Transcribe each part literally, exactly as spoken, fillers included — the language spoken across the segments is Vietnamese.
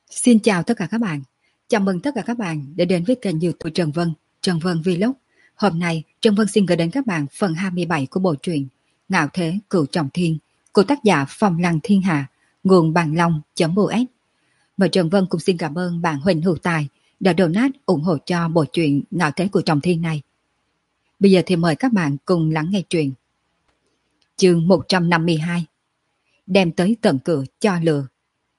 Xin chào tất cả các bạn. Chào mừng tất cả các bạn đã đến với kênh YouTube Trần Vân, Trần Vân Vlog. Hôm nay, Trần Vân xin gửi đến các bạn phần hai mươi bảy của bộ truyện Ngạo Thế Cửu Trọng Thiên của tác giả Phong Lăng Thiên Hạ, nguồn bằng long.us. Và Trần Vân cũng xin cảm ơn bạn Huỳnh Hữu Tài đã donate ủng hộ cho bộ truyện Ngạo Thế Cửu Trọng Thiên này. Bây giờ thì mời các bạn cùng lắng nghe truyện. Chương một trăm năm mươi hai. Đem tới tận cửa cho lừa.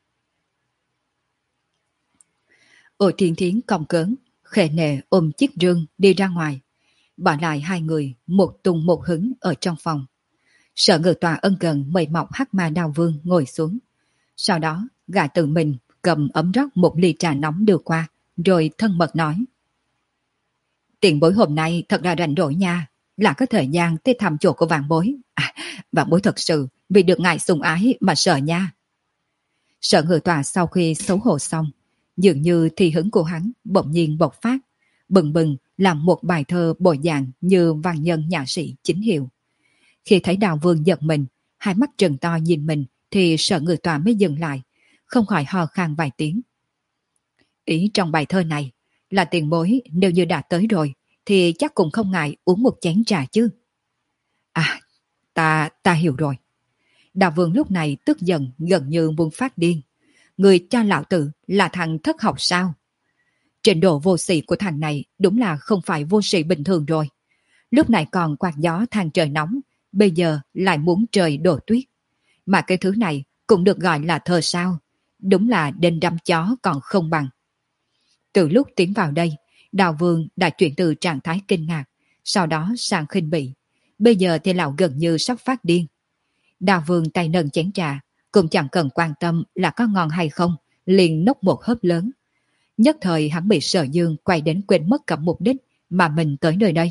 Ôi Thiên Thiến cong cớn, khệ nệ ôm chiếc rương đi ra ngoài, bỏ lại hai người một tung một hứng ở trong phòng. Sở Ngự Tòa ân cần mời mọc Hắc Ma Đao Vương ngồi xuống. Sau đó gã tự mình cầm ấm rót một ly trà nóng đưa qua, rồi thân mật nói: Tiền bối hôm nay thật là rảnh rỗi nha, là có thời gian tới thăm chỗ của vạn bối. À, vạn bối thật sự vì được ngài sủng ái mà sợ nha. Sở Ngự Tòa sau khi xấu hổ xong, dường như thì hứng của hắn bỗng nhiên bộc phát, bừng bừng làm một bài thơ bồi dạng như văn nhân nhã sĩ chính hiệu. Khi thấy Đào Vương giật mình, hai mắt trừng to nhìn mình, thì Sở Ngự Tòa mới dừng lại, không khỏi ho khan vài tiếng. Ý trong bài thơ này là tiền bối nếu như đã tới rồi thì chắc cũng không ngại uống một chén trà chứ. À, ta, ta hiểu rồi. Đào Vương lúc này tức giận gần như muốn phát điên. Người cho lão tử là thằng thất học sao? Trình độ vô sĩ của thằng này đúng là không phải vô sĩ bình thường rồi. Lúc này còn quạt gió than trời nóng, bây giờ lại muốn trời đổ tuyết. Mà cái thứ này cũng được gọi là thơ sao? Đúng là đền đâm chó còn không bằng. Từ lúc tiến vào đây, Đào Vương đã chuyển từ trạng thái kinh ngạc, sau đó sang khinh bỉ. Bây giờ thì lão gần như sắp phát điên. Đào Vương tay nâng chén trà, cũng chẳng cần quan tâm là có ngon hay không, liền nốc một hớp lớn. Nhất thời hắn bị Sở Dương quay đến quên mất cả mục đích mà mình tới nơi đây.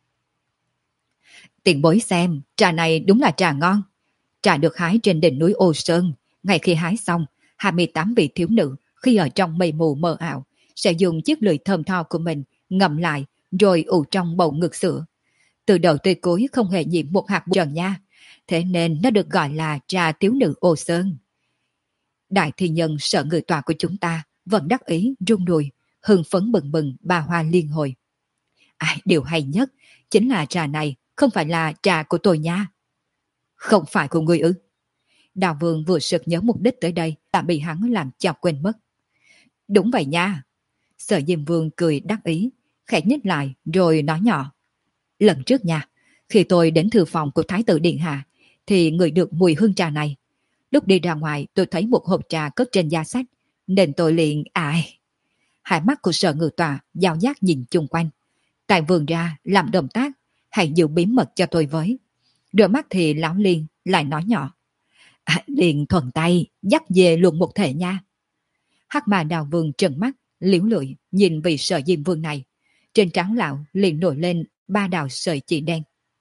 Tiền bối xem, trà này đúng là trà ngon. Trà được hái trên đỉnh núi Ô Sơn. Ngay khi hái xong, hai mươi tám vị thiếu nữ khi ở trong mây mù mờ ảo sẽ dùng chiếc lưỡi thơm tho của mình ngậm lại rồi ủ trong bầu ngực sữa. Từ đầu tới cuối không hề nhiễm một hạt bụi trần nha. Thế nên nó được gọi là trà thiếu nữ Ô Sơn. Đại thi nhân Sở Ngự Tòa của chúng ta vẫn đắc ý rung đùi, hưng phấn bừng bừng ba hoa liên hồi. À, điều hay nhất chính là trà này không phải là trà của tôi nha. Không phải của người ư? Đào Vương vừa sực nhớ mục đích tới đây đã bị hắn làm cho quên mất. Đúng vậy nha. Sở Diêm Vương cười đắc ý, khẽ nhích lại rồi nói nhỏ. Lần trước nha, khi tôi đến thư phòng của Thái tử Điện Hạ thì ngửi được mùi hương trà này. Lúc đi ra ngoài tôi thấy một hộp trà cất trên giá sách, nên tôi liền ai. Hai mắt của Sở Ngự Tòa dao giác nhìn chung quanh. Tại vườn ra làm động tác, hãy giữ bí mật cho tôi với. Đôi mắt thì lão Liên lại nói nhỏ. À, liền thuần tay, dắt về luôn một thể nha. Hắc Ma Đào Vương trừng mắt, liễu lưỡi nhìn vị Sở Diêm Vương này. Trên trán lão liền nổi lên ba đạo sợi chỉ đen.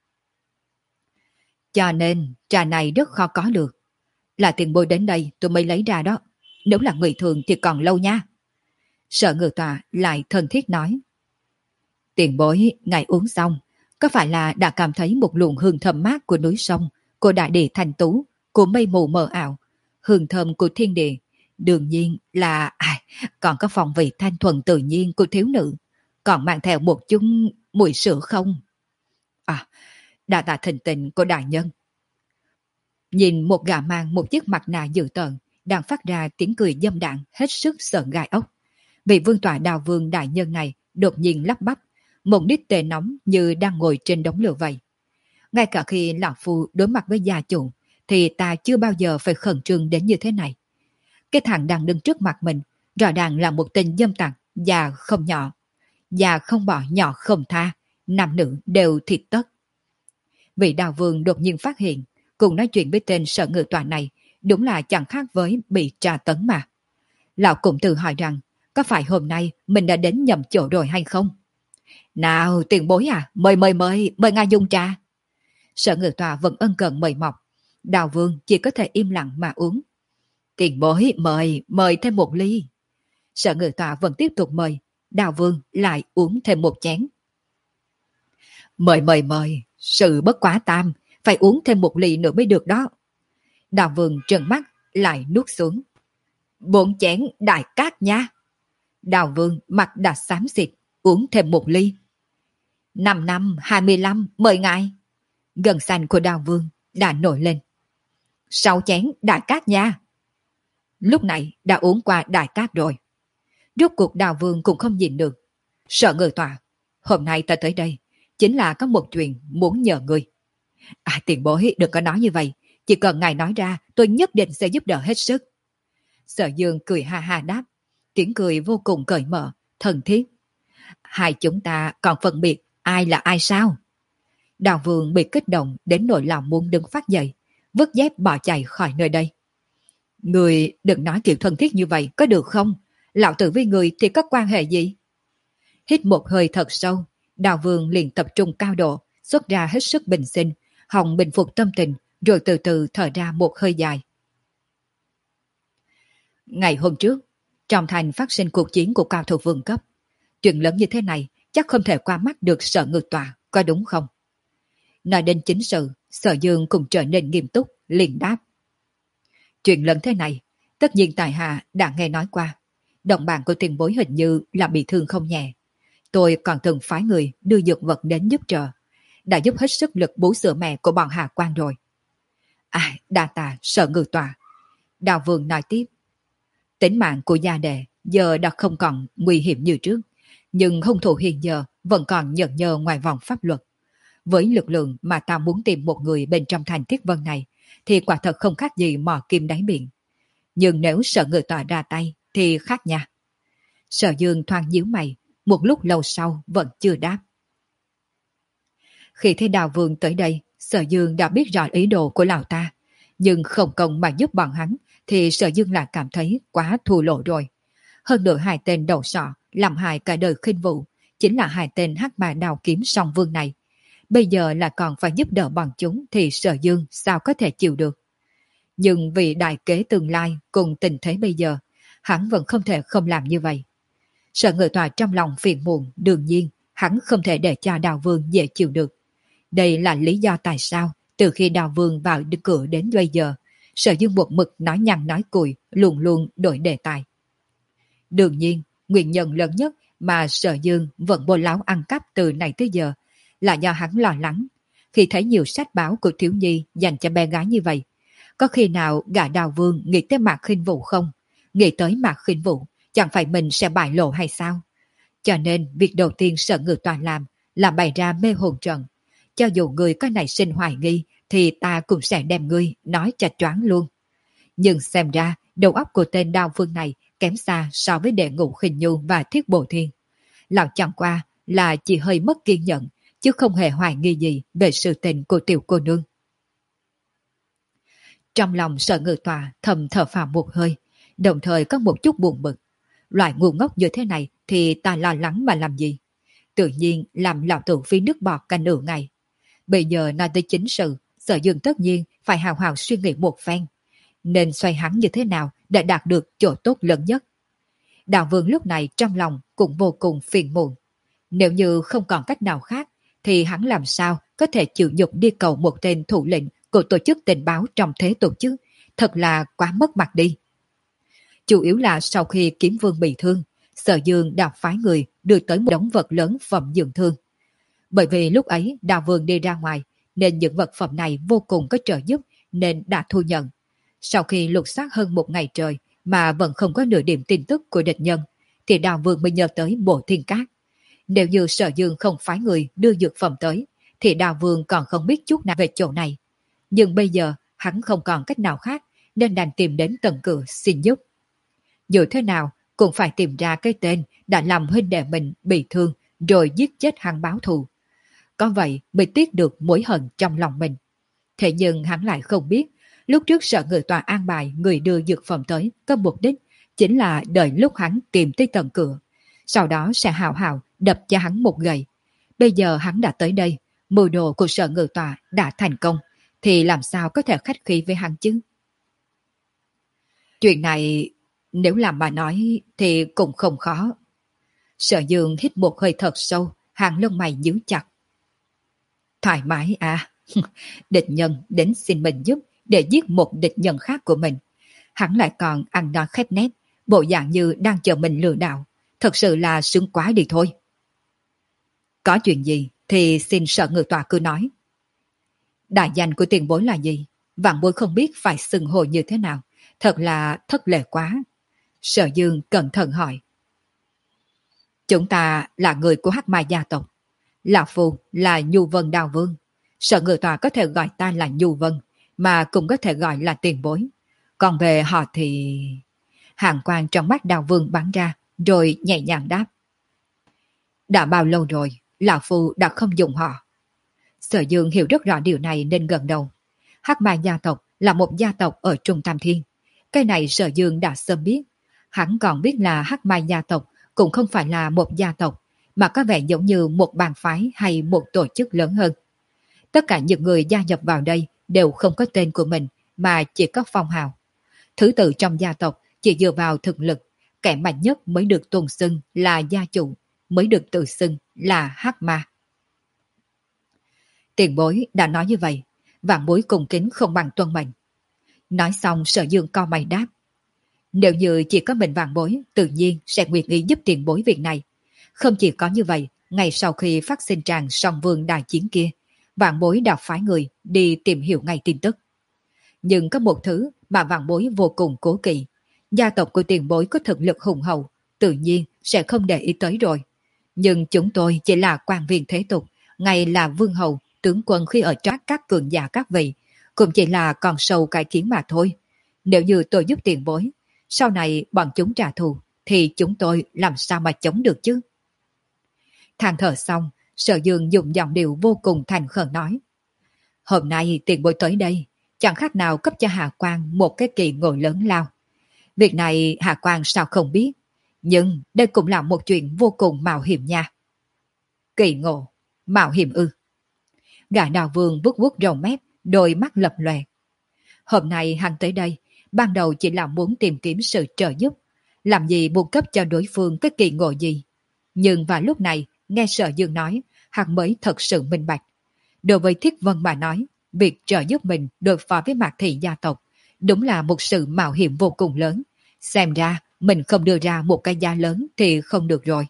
Cho nên trà này rất khó có được. Là tiền bối đến đây tôi mới lấy ra đó. Nếu là người thường thì còn lâu nha. Sở Ngự Tòa lại thân thiết nói. Tiền bối ngài uống xong, có phải là đã cảm thấy một luồng hương thơm mát của núi sông, của đại địa thành tú, của mây mù mờ ảo, hương thơm của thiên địa, đương nhiên là à, còn có phong vị thanh thuần tự nhiên của thiếu nữ, còn mang theo một chút mùi sữa không? À, đa tạ thịnh tình của đại nhân. Nhìn một gã mang một chiếc mặt nạ dữ tợn đang phát ra tiếng cười dâm đạn hết sức sợ gai ốc. Vị vương tọa Đào Vương đại nhân này đột nhiên lắp bắp, một đít tê nóng như đang ngồi trên đống lửa vậy. Ngay cả khi lão phu đối mặt với gia chủ thì ta chưa bao giờ phải khẩn trương đến như thế này. Cái thằng đang đứng trước mặt mình rõ ràng là một tên dâm tặc già không nhỏ, già không bỏ nhỏ không tha, nam nữ đều thịt tất. Vị Đào Vương đột nhiên phát hiện cùng nói chuyện với tên Sở Ngự Tòa này đúng là chẳng khác với bị tra tấn mà. Lão cũng tự hỏi rằng có phải hôm nay mình đã đến nhầm chỗ rồi hay không? Nào tiền bối à, mời mời mời, mời ngài dùng trà. Sở Ngự Tòa vẫn ân cần mời mọc. Đào Vương chỉ có thể im lặng mà uống. Tiền bối mời, mời thêm một ly. Sở Ngự Tòa vẫn tiếp tục mời. Đào Vương lại uống thêm một chén. Mời mời mời, sự bất quá tam, phải uống thêm một ly nữa mới được đó. Đào Vương trợn mắt lại nuốt xuống. Bốn chén đại cát nha. Đào Vương mặt đã xám xịt, uống thêm một ly. Năm năm, hai mươi lăm, mời ngài. Gân xanh của Đào Vương đã nổi lên. Sáu chén đại cát nha. Lúc này đã uống qua đại cát rồi. Rốt cuộc Đào Vương cũng không nhìn được. Sợ người tòa, hôm nay ta tới đây chính là có một chuyện muốn nhờ người. À, tiền bối đừng có nói như vậy, chỉ cần ngài nói ra tôi nhất định sẽ giúp đỡ hết sức. Sở Dương cười ha ha đáp, tiếng cười vô cùng cởi mở, thân thiết. Hai chúng ta còn phân biệt ai là ai sao? Đào Vương bị kích động đến nỗi lòng muốn đứng phát dậy, vứt dép bỏ chạy khỏi nơi đây. Người đừng nói kiểu thân thiết như vậy có được không? Lão tử với người thì có quan hệ gì? Hít một hơi thật sâu, Đào Vương liền tập trung cao độ, xuất ra hết sức bình sinh, hòng bình phục tâm tình, rồi từ từ thở ra một hơi dài. Ngày hôm trước, trong thành phát sinh cuộc chiến của cao thủ vương cấp. Chuyện lớn như thế này chắc không thể qua mắt được Sở Ngự Tọa, có đúng không? Nói đến chính sự, Sở Dương cũng trở nên nghiêm túc, liền đáp. Chuyện lớn thế này, tất nhiên tại hạ đã nghe nói qua. Đồng bạn của tiền bối hình như là bị thương không nhẹ. Tôi còn từng phái người đưa dược vật đến giúp trợ, đã giúp hết sức lực bú sữa mẹ của bọn Hà Quan rồi. À, đa tạ Sở Ngự Tọa. Đào Vương nói tiếp. Tính mạng của gia đệ giờ đã không còn nguy hiểm như trước, nhưng hung thủ hiện giờ vẫn còn nhẫn nhơ ngoài vòng pháp luật. Với lực lượng mà ta muốn tìm một người bên trong thành Thiết Vân này, thì quả thật không khác gì mò kim đáy biển. Nhưng nếu Sở Ngự Tọa ra tay thì khác nha. Sở Dương thoáng nhíu mày, một lúc lâu sau vẫn chưa đáp. Khi thấy Đào Vương tới đây, Sở Dương đã biết rõ ý đồ của lão ta, nhưng không công mà giúp bọn hắn thì Sở Dương lại cảm thấy quá thua lỗ rồi. Hơn nữa hai tên đầu sọ làm hại cả đời khinh vụ, chính là hai tên hắc mà đào kiếm song vương này. Bây giờ là còn phải giúp đỡ bọn chúng thì Sở Dương sao có thể chịu được. Nhưng vì đại kế tương lai cùng tình thế bây giờ, hắn vẫn không thể không làm như vậy. Sở Ngự Tọa trong lòng phiền muộn, đương nhiên hắn không thể để cho Đào Vương dễ chịu được. Đây là lý do tại sao từ khi Đào Vương vào cửa đến bây giờ, Sở Dương buộc mực nói nhăn nói cùi, luôn luôn đổi đề tài. Đương nhiên, nguyên nhân lớn nhất mà Sở Dương vẫn bô láo ăn cắp từ này tới giờ là do hắn lo lắng. Khi thấy nhiều sách báo của thiếu nhi dành cho bé gái như vậy, có khi nào gã Đào Vương nghĩ tới Mạc Khinh Vũ không? Nghĩ tới Mạc Khinh Vũ, chẳng phải mình sẽ bại lộ hay sao? Cho nên việc đầu tiên Sở Ngự Tọa làm là bày ra mê hồn trận. Cho dù người có nảy sinh hoài nghi thì ta cũng sẽ đem ngươi nói cho choáng luôn. Nhưng xem ra đầu óc của tên Đào Vương này kém xa so với đệ ngũ Khinh Nhu và Thiết Bộ Thiên. Lão chẳng qua là chỉ hơi mất kiên nhẫn, chứ không hề hoài nghi gì về sự tình của tiểu cô nương. Trong lòng Sở Ngự Tọa thầm thở phào một hơi, đồng thời có một chút buồn bực. Loại ngu ngốc như thế này thì ta lo lắng mà làm gì? Tự nhiên làm lão tử phí nước bọt cả nửa ngày. Bây giờ nói tới chính sự, Sở Dương tất nhiên phải hào hào suy nghĩ một phen, nên xoay hắn như thế nào để đạt được chỗ tốt lớn nhất. Đạo Vương lúc này trong lòng cũng vô cùng phiền muộn. Nếu như không còn cách nào khác, thì hắn làm sao có thể chịu nhục đi cầu một tên thủ lĩnh của tổ chức tình báo trong thế tổ chức, thật là quá mất mặt đi. Chủ yếu là sau khi Kiếm Vương bị thương, Sở Dương đã phái người đưa tới một đống vật lớn phẩm dưỡng thương. Bởi vì lúc ấy Đào Vương đi ra ngoài, nên những vật phẩm này vô cùng có trợ giúp, nên đã thu nhận. Sau khi lục soát hơn một ngày trời mà vẫn không có nửa điểm tin tức của địch nhân, thì Đào Vương mới nhớ tới Bộ Thiên Cát. Nếu như Sở Dương không phái người đưa dược phẩm tới, thì Đào Vương còn không biết chút nào về chỗ này. Nhưng bây giờ hắn không còn cách nào khác, nên đành tìm đến tận cửa xin giúp. Dù thế nào cũng phải tìm ra cái tên đã làm huynh đệ mình bị thương rồi giết chết hắn báo thù. Có vậy mới tiết được mối hận trong lòng mình. Thế nhưng hắn lại không biết, lúc trước Sở Ngự Tọa an bài người đưa dược phẩm tới có mục đích chính là đợi lúc hắn tìm tới tận cửa, sau đó sẽ hào hào đập cho hắn một gậy. Bây giờ hắn đã tới đây, mưu đồ của Sở Ngự Tọa đã thành công, thì làm sao có thể khách khí với hắn chứ? Chuyện này nếu làm mà nói thì cũng không khó. Sở Dương hít một hơi thật sâu, hàng lông mày nhíu chặt. Thoải mái à? Địch nhân đến xin mình giúp để giết một địch nhân khác của mình. hắn lại còn ăn nói khép nép, bộ dạng như đang chờ mình lừa đảo, thật sự là sướng quá đi thôi. Có chuyện gì thì xin Sở Ngự Tọa cứ nói. Đại danh của tiền bối là gì? Vạn bối không biết phải xưng hô như thế nào, thật là thất lễ quá. Sở Dương cẩn thận hỏi. Chúng ta là người của Hắc Mai gia tộc. Lão Phu là Nhu Vân Đao Vương. Sở Ngự Tọa có thể gọi ta là Nhu Vân, mà cũng có thể gọi là tiền bối. Còn về họ thì... Hàng quang trong mắt Đao Vương bắn ra, rồi nhẹ nhàng đáp. Đã bao lâu rồi, Lão Phu đã không dùng họ. Sở Dương hiểu rất rõ điều này nên gần đầu. Hắc Mai gia tộc là một gia tộc ở Trung Tam Thiên. Cái này Sở Dương đã sớm biết. Hắn còn biết là Hắc Mai gia tộc cũng không phải là một gia tộc, mà có vẻ giống như một bang phái hay một tổ chức lớn hơn. Tất cả những người gia nhập vào đây đều không có tên của mình, mà chỉ có phong hào. Thứ tự trong gia tộc chỉ dựa vào thực lực, kẻ mạnh nhất mới được tôn xưng là gia chủ, mới được tự xưng là Hắc Ma. Tiền bối đã nói như vậy, vạn bối cùng kính không bằng tuân mệnh. Nói xong Sở Dương co mày đáp. Nếu như chỉ có mình vạn bối, tự nhiên sẽ nguyện ý giúp tiền bối việc này. Không chỉ có như vậy, ngay sau khi phát sinh tràng song vương đại chiến kia, vạn bối đã phái người đi tìm hiểu ngay tin tức. Nhưng có một thứ mà vạn bối vô cùng cố kỵ. Gia tộc của tiền bối có thực lực hùng hậu, tự nhiên sẽ không để ý tới rồi. Nhưng chúng tôi chỉ là quan viên thế tục, ngay là vương hầu, tướng quân khi ở trác các cường giả các vị, cũng chỉ là con sâu cái kiến mà thôi. Nếu như tôi giúp tiền bối, sau này bọn chúng trả thù, thì chúng tôi làm sao mà chống được chứ? Than thở xong, Sở Dương dùng giọng điệu vô cùng thành khẩn nói. Hôm nay tiền bối tới đây, chẳng khác nào cấp cho Hạ Quang một cái kỳ ngộ lớn lao. Việc này Hạ Quang sao không biết, nhưng đây cũng là một chuyện vô cùng mạo hiểm nha. Kỳ ngộ, mạo hiểm ư? Gã Đào Vương vuốt vuốt râu mép, đôi mắt lập lòe. Hôm nay hắn tới đây, ban đầu chỉ là muốn tìm kiếm sự trợ giúp, làm gì buộc cấp cho đối phương cái kỳ ngộ gì. Nhưng vào lúc này, nghe Sở Dương nói, hắn mới thật sự minh bạch. Đối với Thiết Vân mà nói, việc trợ giúp mình đối phó với Mạc Thị gia tộc, đúng là một sự mạo hiểm vô cùng lớn. Xem ra, mình không đưa ra một cái giá lớn thì không được rồi.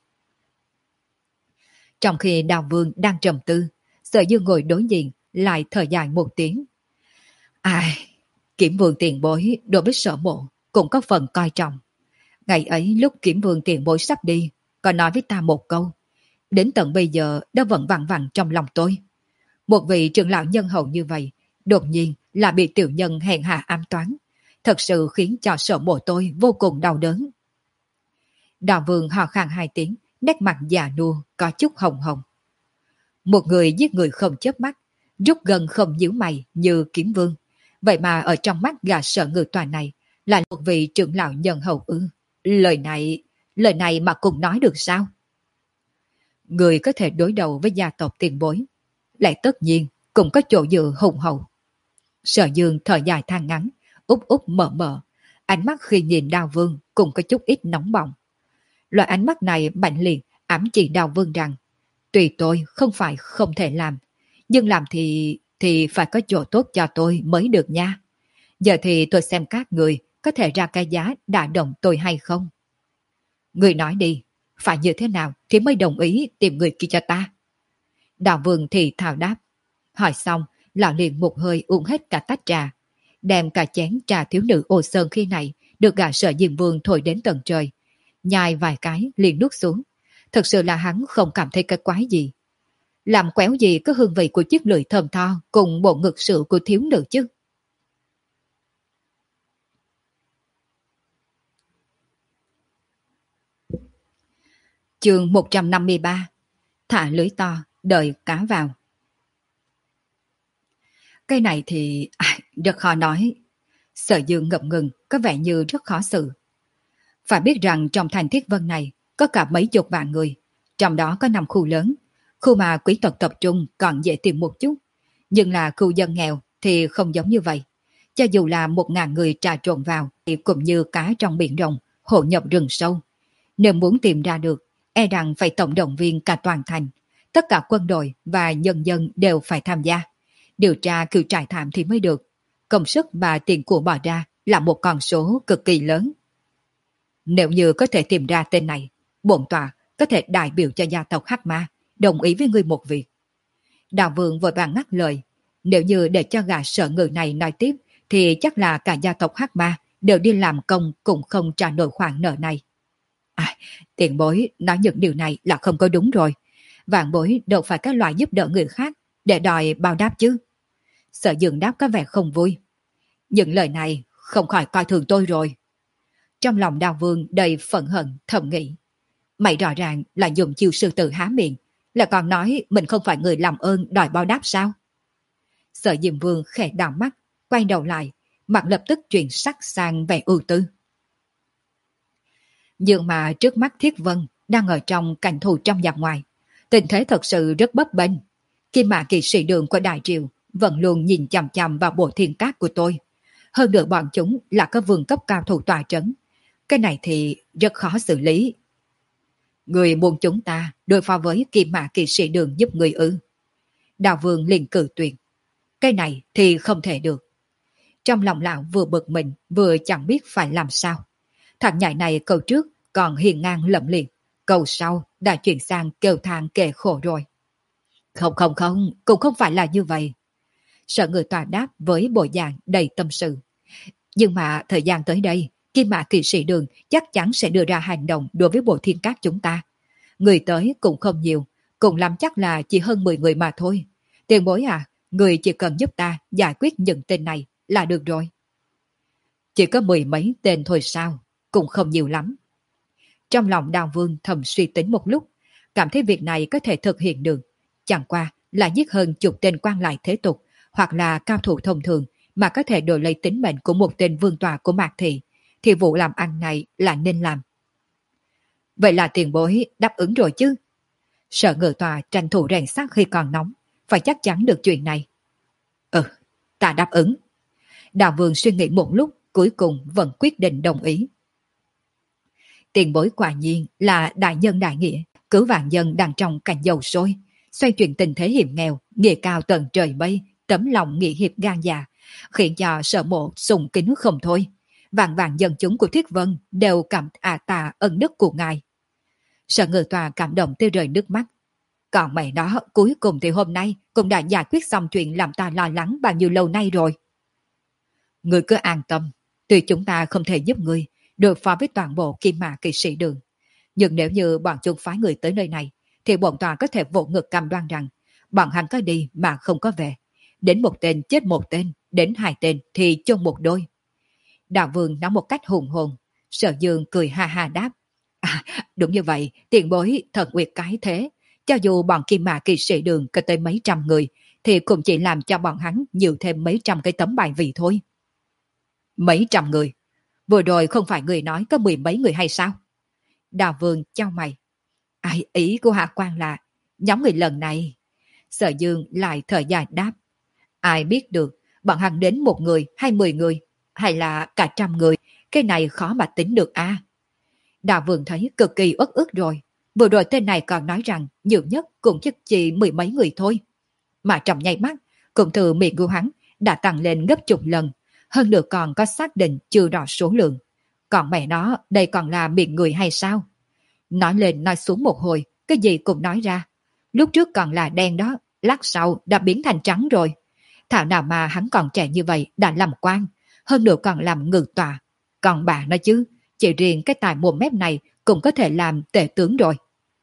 Trong khi Đào Vương đang trầm tư, Sở Dương ngồi đối diện, lại thở dài một tiếng. Ai, Kiểm Vương tiền bối đối với Sở Mộ cũng có phần coi trọng. Ngày ấy lúc Kiểm Vương tiền bối sắp đi, có nói với ta một câu. Đến tận bây giờ đã vẫn vặn vặn trong lòng tôi. Một vị trưởng lão nhân hậu như vậy, đột nhiên là bị tiểu nhân hèn hạ ám toán. Thật sự khiến cho Sở Mộ tôi vô cùng đau đớn. Đào Vương hò khan hai tiếng, nét mặt già nua, có chút hồng hồng. Một người giết người không chớp mắt, rút gần không nhíu mày như Kiếm Vương. Vậy mà ở trong mắt gã Sở Ngự Tòa này là một vị trưởng lão nhân hậu ư? Lời này, lời này mà cùng nói được sao? Người có thể đối đầu với gia tộc tiền bối, lại tất nhiên cũng có chỗ dựa hùng hậu. Sở Dương thở dài than ngắn, úp úp mở mở, ánh mắt khi nhìn Đao Vương cũng có chút ít nóng bỏng. Loại ánh mắt này mạnh liệt ám chỉ Đao Vương rằng, tùy tôi không phải không thể làm, nhưng làm thì thì phải có chỗ tốt cho tôi mới được nha. Giờ thì tôi xem các người có thể ra cái giá đả động tôi hay không. Người nói đi, phải như thế nào thì mới đồng ý tìm người kia cho ta? Đào Vương thì thào đáp. Hỏi xong, lão liền một hơi uống hết cả tách trà, đem cả chén trà thiếu nữ ô sơn khi này được gã Sở Diêm Vương thổi đến tận trời, nhai vài cái liền nuốt xuống. Thật sự là hắn không cảm thấy cái quái gì. Làm quéo gì có hương vị của chiếc lưỡi thơm tho cùng bộ ngực sữa của thiếu nữ chứ. Chương một trăm năm mươi ba. Thả lưới to, đợi cá vào. Cái này thì à, rất khó nói. Sở Dương ngập ngừng, có vẻ như rất khó xử. Phải biết rằng trong thành Thiết Vân này có cả mấy chục vạn người, trong đó có năm khu lớn. Khu mà quý tộc tập trung còn dễ tìm một chút, nhưng là khu dân nghèo thì không giống như vậy. Cho dù là một ngàn người trà trộn vào thì cũng như cá trong biển rộng, hộ nhập rừng sâu. Nếu muốn tìm ra được, e rằng phải tổng động viên cả toàn thành. Tất cả quân đội và nhân dân đều phải tham gia. Điều tra cựu trại thảm thì mới được. Công sức và tiền của bỏ ra là một con số cực kỳ lớn. Nếu như có thể tìm ra tên này, bổn tọa có thể đại biểu cho gia tộc Hắc Ma, đồng ý với ngươi một việc. Đạo Vương vội vàng ngắt lời, nếu như để cho gã sợ người này nói tiếp, thì chắc là cả gia tộc Hắc Ma đều đi làm công cũng không trả nổi khoản nợ này. À, tiền bối nói những điều này là không có đúng rồi. Vạn bối đâu phải cái loại giúp đỡ người khác để đòi báo đáp chứ. Sở Dương đáp có vẻ không vui. Những lời này không khỏi coi thường tôi rồi. Trong lòng Đào Vương đầy phẫn hận thầm nghĩ. Mày rõ ràng là dùng chiêu sư tử há miệng, là còn nói mình không phải người làm ơn đòi báo đáp sao? Sở Diêm Vương khẽ đảo mắt, quay đầu lại, mặt lập tức chuyển sắc sang vẻ ưu tư. Nhưng mà trước mắt Thiết Vân đang ở trong cảnh thù trong giặc ngoài, tình thế thật sự rất bấp bênh. Kim Mã kỵ sĩ đường của Đại Triều vẫn luôn nhìn chằm chằm vào bộ thiên cát của tôi. Hơn nữa bọn chúng là có vương cấp cao thủ tòa trấn. Cái này thì rất khó xử lý. Người muốn chúng ta đối phó với Kim Mã kỵ sĩ đường giúp người ư? Đào Vương liền cử tuyệt. Cái này thì không thể được. Trong lòng lão vừa bực mình vừa chẳng biết phải làm sao. Thằng nhãi này câu trước còn hiền ngang lẫm liệt, câu sau đã chuyển sang kêu than kể khổ rồi. Không không không, cũng không phải là như vậy. Sợ người tòa đáp với bộ dạng đầy tâm sự. Nhưng mà thời gian tới đây, Kim Mã kỵ sĩ đường chắc chắn sẽ đưa ra hành động đối với bộ thiên cát chúng ta. Người tới cũng không nhiều, cùng lắm chắc là chỉ hơn mười người mà thôi. Tiền bối à, người chỉ cần giúp ta giải quyết những tên này là được rồi. Chỉ có mười mấy tên thôi sao, cũng không nhiều lắm. Trong lòng Đào Vương thầm suy tính một lúc, cảm thấy việc này có thể thực hiện được. Chẳng qua là giết hơn chục tên quan lại thế tục, hoặc là cao thủ thông thường mà có thể đổi lấy tính mệnh của một tên vương tọa của Mạc Thị, thì vụ làm ăn này là nên làm. Vậy là tiền bối đáp ứng rồi chứ? Sợ ngự tòa tranh thủ rèn sắt khi còn nóng, phải chắc chắn được chuyện này. Ừ, ta đáp ứng. Đào Vương suy nghĩ một lúc, cuối cùng vẫn quyết định đồng ý. Tiền bối quả nhiên là đại nhân đại nghĩa, cứu vạn dân đang trong cảnh dầu sôi, xoay chuyển tình thế hiểm nghèo, nghĩa cao tận trời mây, tấm lòng nghĩa hiệp gan dạ, khiến cho Sở Mộ sùng kính không thôi. Vạn vạn dân chúng của Thiết Vân đều cảm à tà ân đức của ngài. Sở Ngự Tòa cảm động tươi rơi nước mắt. Còn mẹ đó, cuối cùng thì hôm nay cũng đã giải quyết xong chuyện làm ta lo lắng bao nhiêu lâu nay rồi. Ngươi cứ an tâm, tuy chúng ta không thể giúp ngươi đối phó với toàn bộ Kim Mã kỵ sĩ đường, nhưng nếu như bọn chúng phái người tới nơi này, thì bọn tòa có thể vỗ ngực cam đoan rằng bọn hắn có đi mà không có về. Đến một tên chết một tên, đến hai tên thì chôn một đôi. Đạo Vương nói một cách hùng hồn. Sở Dương cười ha ha đáp. À, đúng như vậy, tiền bối thật uyệt cái thế. Cho dù bọn Kim Mã kỵ sĩ đường có tới mấy trăm người, thì cũng chỉ làm cho bọn hắn nhiều thêm mấy trăm cái tấm bài vị thôi. Mấy trăm người? Vừa rồi không phải người nói có mười mấy người hay sao? Đào Vương chau mày. Ai, ý của Hạ Quan là nhóm người lần này. Sở Dương lại thở dài đáp. Ai biết được, bọn hắn đến một người hay mười người, hay là cả trăm người, cái này khó mà tính được à. Đào Vương thấy cực kỳ uất ức rồi. Vừa rồi tên này còn nói rằng nhiều nhất cũng chỉ mười mấy người thôi. Mà trong nháy mắt, cũng từ miệng của hắn đã tăng lên gấp chục lần. Hơn nữa còn có xác định chưa rõ số lượng. Còn mẹ nó, đây còn là miệng người hay sao? Nói lên nói xuống một hồi, cái gì cũng nói ra. Lúc trước còn là đen đó, lát sau đã biến thành trắng rồi. Thảo nào mà hắn còn trẻ như vậy đã làm quan, hơn nữa còn làm ngự tòa. Còn bà nói chứ, chỉ riêng cái tài mồm mép này cũng có thể làm tể tướng rồi.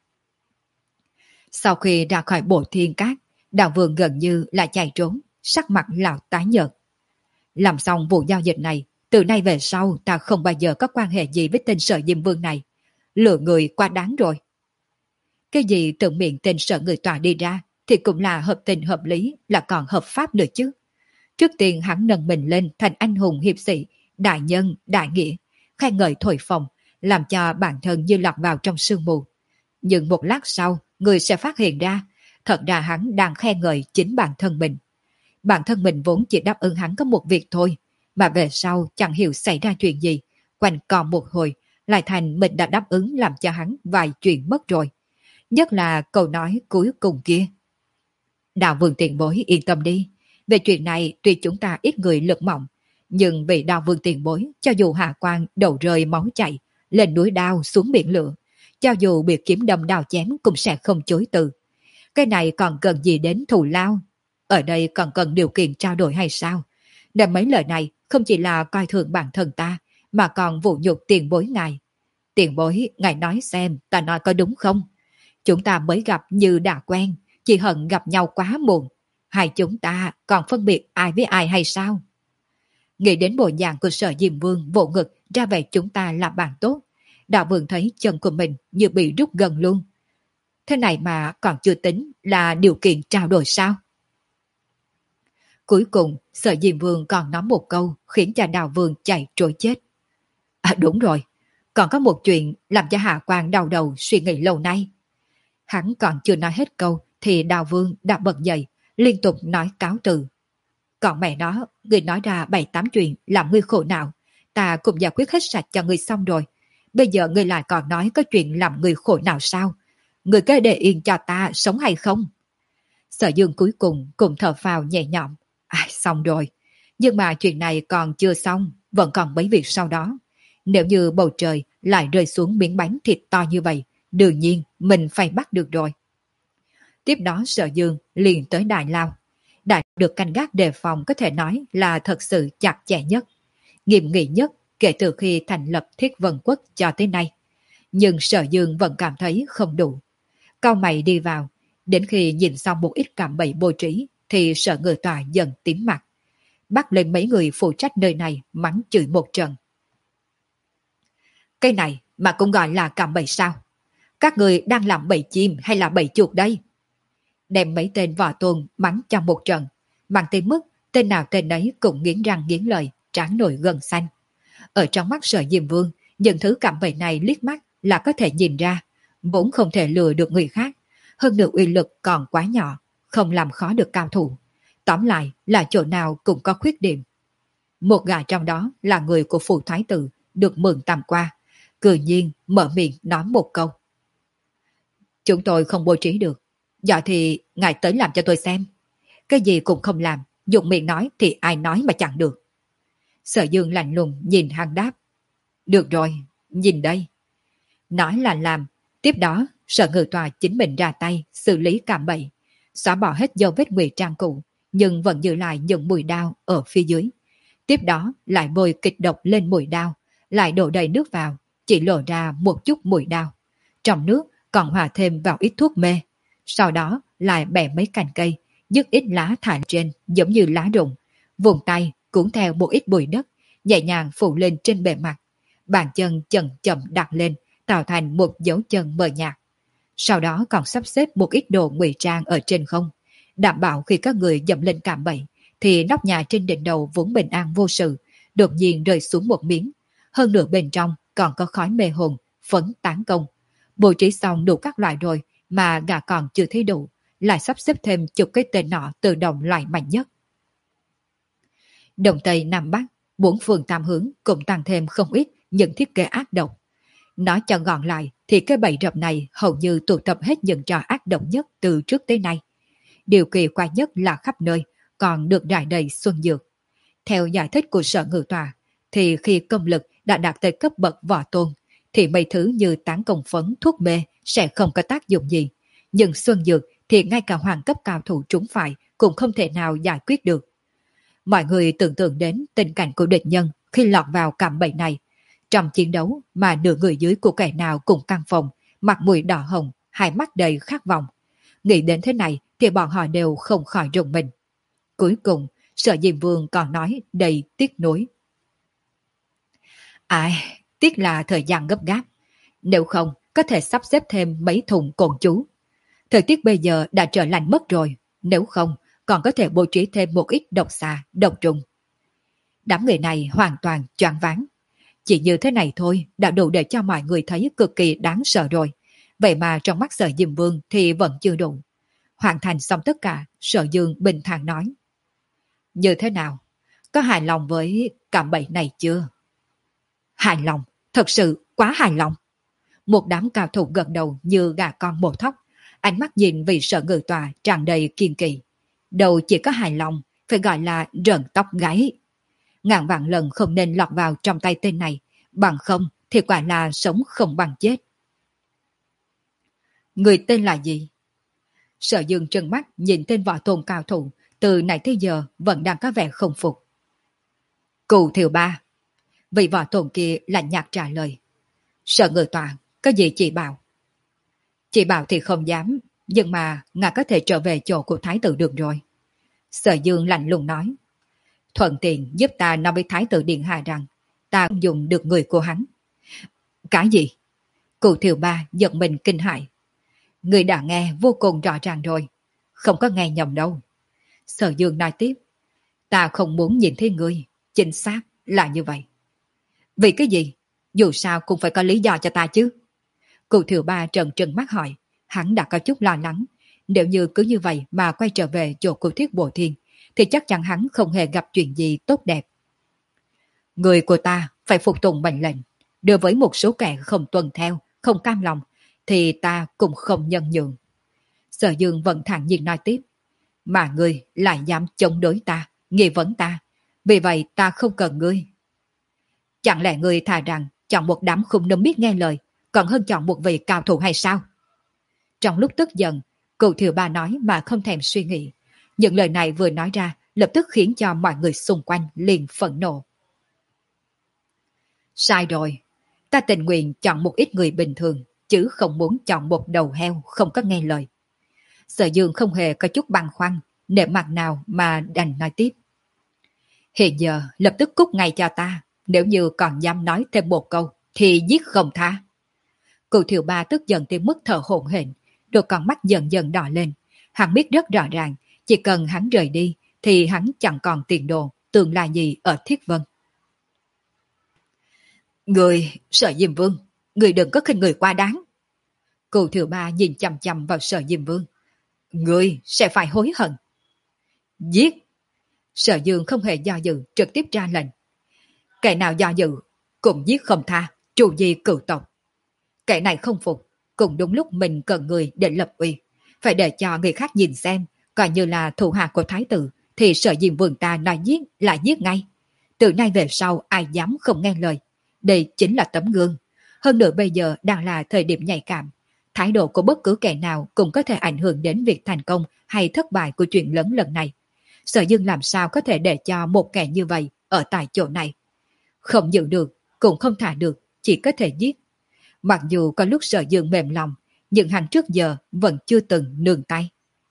Sau khi ra khỏi bộ thiên cát, Đào Vương gần như là chạy trốn, sắc mặt lão tái nhợt. Làm xong vụ giao dịch này, từ nay về sau ta không bao giờ có quan hệ gì với tên Sở Diêm Vương này. Lừa người quá đáng rồi. Cái gì từ miệng tên Sở người tòa đi ra thì cũng là hợp tình hợp lý, là còn hợp pháp nữa chứ. Trước tiên hắn nâng mình lên thành anh hùng hiệp sĩ, đại nhân, đại nghĩa, khen ngợi thổi phồng, làm cho bản thân như lọt vào trong sương mù. Nhưng một lát sau, người sẽ phát hiện ra, thật ra hắn đang khen ngợi chính bản thân mình. Bản thân mình vốn chỉ đáp ứng hắn có một việc thôi, mà về sau chẳng hiểu xảy ra chuyện gì, quanh co một hồi, lại thành mình đã đáp ứng làm cho hắn vài chuyện mất rồi. Nhất là câu nói cuối cùng kia. Đạo Vương tiền bối yên tâm đi, về chuyện này tuy chúng ta ít người lực mỏng, Nhưng vì Đao Vương tiền bối, cho dù hạ quan đầu rơi máu chảy, lên núi đao xuống biển lửa, cho dù bị kiếm đâm đao chém cũng sẽ không chối từ. Cái này còn cần gì đến thù lao? Ở đây còn cần điều kiện trao đổi hay sao? Nên mấy lời này không chỉ là coi thường bản thân ta, mà còn vũ nhục tiền bối ngài. Tiền bối, ngài nói xem ta nói có đúng không? Chúng ta mới gặp như đã quen, chỉ hận gặp nhau quá muộn. Hai chúng ta còn phân biệt ai với ai hay sao? Nghĩ đến bộ dạng của Sở Diêm Vương vỗ ngực ra vẻ chúng ta là bạn tốt. Đạo Vương thấy chân của mình như bị rút gần luôn. Thế này mà còn chưa tính là điều kiện trao đổi sao? Cuối cùng, Sở Diêm Vương còn nói một câu khiến cho Đào Vương chạy trối chết. À đúng rồi, còn có một chuyện làm cho Hạ Quan đau đầu suy nghĩ lâu nay. Hắn còn chưa nói hết câu thì Đào Vương đã bật dậy, liên tục nói cáo từ. Còn mẹ nó, người nói ra bảy tám chuyện làm ngươi khổ não, ta cũng giải quyết hết sạch cho ngươi xong rồi. Bây giờ ngươi lại còn nói có chuyện làm ngươi khổ não sao? Ngươi cứ để yên cho ta sống hay không? Sở Dương cuối cùng cũng thở phào nhẹ nhõm. À, xong rồi. Nhưng mà chuyện này còn chưa xong, vẫn còn mấy việc sau đó. Nếu như bầu trời lại rơi xuống miếng bánh thịt to như vậy, đương nhiên mình phải bắt được rồi. Tiếp đó Sở Dương liền tới Đại Lao. Đại được canh gác đề phòng có thể nói là thật sự chặt chẽ nhất, nghiêm nghị nhất kể từ khi thành lập Thiết Vân Quốc cho tới nay. Nhưng Sở Dương vẫn cảm thấy không đủ. Cau mày đi vào, đến khi nhìn xong một ít cạm bẫy bố trí thì Sở Ngự Tòa dần tím mặt. Bắt lên mấy người phụ trách nơi này mắng chửi một trận. Cái này mà cũng gọi là cạm bẫy sao? Các người đang làm bẫy chim hay là bẫy chuột đây? Đem mấy tên võ tôn mắng cho một trận, mang tới mức tên nào tên ấy cũng nghiến răng nghiến lợi, trán nổi gân xanh. Ở trong mắt Sở Diêm Vương, những thứ cạm bẫy này liếc mắt là có thể nhìn ra, vốn không thể lừa được người khác, hơn nữa uy lực còn quá nhỏ, không làm khó được cao thủ. Tóm lại là chỗ nào cũng có khuyết điểm. Một gã trong đó là người của phủ thái tử, được mượn tầm qua, cự nhiên mở miệng nói một câu. Chúng tôi không bố trí được, giờ thì ngài tới làm cho tôi xem. Cái gì cũng không làm, dùng miệng nói thì ai nói mà chẳng được. Sở Dương lạnh lùng nhìn hắn đáp. Được rồi, nhìn đây. Nói là làm, tiếp đó Sở Ngự Tòa chính mình ra tay xử lý cạm bẫy, xóa bỏ hết dấu vết ngụy trang cũ, nhưng vẫn giữ lại những mùi đao ở phía dưới. Tiếp đó lại bôi kịch độc lên mùi đao, lại đổ đầy nước vào, chỉ lộ ra một chút mùi đao. Trong nước còn hòa thêm vào ít thuốc mê. Sau đó lại bẻ mấy cành cây, dứt ít lá thả trên giống như lá rụng, vùng tay cuốn theo một ít bụi đất, nhẹ nhàng phủ lên trên bề mặt. Bàn chân chậm chậm đặt lên, tạo thành một dấu chân mờ nhạt. Sau đó còn sắp xếp một ít đồ ngụy trang ở trên không, đảm bảo khi các người dậm lên cạm bẫy thì nóc nhà trên đỉnh đầu vốn bình an vô sự, đột nhiên rơi xuống một miếng. Hơn nữa bên trong còn có khói mê hồn, phấn tán công. Bố trí xong đủ các loại rồi mà gà còn chưa thấy đủ, lại sắp xếp thêm chục cái tên nọ tự động loại mạnh nhất. Đông Tây Nam Bắc, bốn phương tam hướng cũng tăng thêm không ít những thiết kế ác độc. Nói cho gọn lại thì cái bẫy rập này hầu như tụ tập hết những trò ác độc nhất từ trước tới nay. Điều kỳ quái nhất là khắp nơi còn được rải đầy xuân dược. Theo giải thích của Sở Ngự Tòa thì khi công lực đã đạt tới cấp bậc võ tôn thì mấy thứ như tán công phấn, thuốc mê sẽ không có tác dụng gì. Nhưng xuân dược thì ngay cả hoàng cấp cao thủ trúng phải cũng không thể nào giải quyết được. Mọi người tưởng tượng đến tình cảnh của địch nhân khi lọt vào cạm bẫy này. Trong chiến đấu mà nửa người dưới của kẻ nào cũng căng phòng, mặt mũi đỏ hồng, hai mắt đầy khát vọng. Nghĩ đến thế này thì bọn họ đều không khỏi rùng mình. Cuối cùng, Sở Diêm Vương còn nói đầy tiếc nuối. Ai, tiếc là thời gian gấp gáp. Nếu không, có thể sắp xếp thêm mấy thùng cồn chú. Thời tiết bây giờ đã trở lạnh mất rồi. Nếu không, còn có thể bố trí thêm một ít độc xà, độc trùng. Đám người này hoàn toàn choáng váng. Chỉ như thế này thôi đã đủ để cho mọi người thấy cực kỳ đáng sợ rồi. Vậy mà trong mắt Sở Diêm Vương thì vẫn chưa đủ. Hoàn thành xong tất cả, Sở Dương bình thản nói. Như thế nào? Có hài lòng với cạm bẫy này chưa? Hài lòng, thật sự quá hài lòng. Một đám cao thủ gật đầu như gà con mổ thóc, ánh mắt nhìn vị Sở Ngự Tòa tràn đầy kiên kỳ. Đầu chỉ có hài lòng, phải gọi là rợn tóc gáy. Ngàn vạn lần không nên lọt vào trong tay tên này, bằng không thì quả là sống không bằng chết. Người tên là gì? Sở Dương trừng mắt nhìn tên võ tôn cao thủ, từ nãy tới giờ vẫn đang có vẻ không phục. Cù Thiều Ba. Vị võ tôn kia lạnh nhạt trả lời. Sở Ngự Tọa, có gì chị bảo? Chị bảo thì không dám, nhưng mà ngài có thể trở về chỗ của thái tử được rồi. Sở Dương lạnh lùng nói. Thuận tiện giúp ta nói với thái tử Điện Hạ rằng ta không dùng được người của hắn. Cái gì? Cụ Thiều Ba giật mình kinh hãi. Người đã nghe vô cùng rõ ràng rồi, không có nghe nhầm đâu. Sở Dương nói tiếp. Ta không muốn nhìn thấy ngươi, chính xác là như vậy. Vì cái gì? Dù sao cũng phải có lý do cho ta chứ. Cụ Thiều Ba trần trừng mắt hỏi. Hắn đã có chút lo lắng. Nếu như cứ như vậy mà quay trở về chỗ của Thiết Bộ Thiên, thì chắc chắn hắn không hề gặp chuyện gì tốt đẹp. Người của ta phải phục tùng mệnh lệnh. Đối với một số kẻ không tuân theo, không cam lòng, thì ta cũng không nhân nhượng. Sở Dương vẫn thản nhiên nói tiếp. Mà ngươi lại dám chống đối ta, nghi vấn ta. Vì vậy ta không cần ngươi. Chẳng lẽ ngươi thà rằng chọn một đám khùng nấm biết nghe lời, còn hơn chọn một vị cao thủ hay sao? Trong lúc tức giận, Cụ Thiều Ba nói mà không thèm suy nghĩ. Những lời này vừa nói ra lập tức khiến cho mọi người xung quanh liền phẫn nộ. Sai rồi, ta tình nguyện chọn một ít người bình thường, chứ không muốn chọn một đầu heo không có nghe lời. Sở Dương không hề có chút băn khoăn, nể mặt nào mà đành nói tiếp. Hiện giờ lập tức cút ngay cho ta, nếu như còn dám nói thêm một câu, thì giết không tha. Cụ Thiều Ba tức giận tới mức thở hổn hển, đôi con mắt dần dần đỏ lên. Hắn biết rất rõ ràng, chỉ cần hắn rời đi, thì hắn chẳng còn tiền đồ, tương lai gì ở Thiết Vân. Người, Sở Diêm Vương, người đừng có khinh người quá đáng. Cụ Thiều Ba nhìn chằm chằm vào Sở Diêm Vương. Người sẽ phải hối hận. Giết! Sở Dương không hề do dự, trực tiếp ra lệnh. Kẻ nào do dự, cũng giết không tha, trù di cửu tộc. Kẻ này không phục, cũng đúng lúc mình cần người để lập uy. Phải để cho người khác nhìn xem, coi như là thủ hạ của thái tử, thì Sở Diêm Vương ta nói giết là giết ngay. Từ nay về sau ai dám không nghe lời. Đây chính là tấm gương. Hơn nữa bây giờ đang là thời điểm nhạy cảm. Thái độ của bất cứ kẻ nào cũng có thể ảnh hưởng đến việc thành công hay thất bại của chuyện lớn lần này. Sở Dương làm sao có thể để cho một kẻ như vậy ở tại chỗ này. Không giữ được, cũng không thả được, chỉ có thể giết. Mặc dù có lúc Sở Dương mềm lòng, nhưng hắn trước giờ vẫn chưa từng nương tay.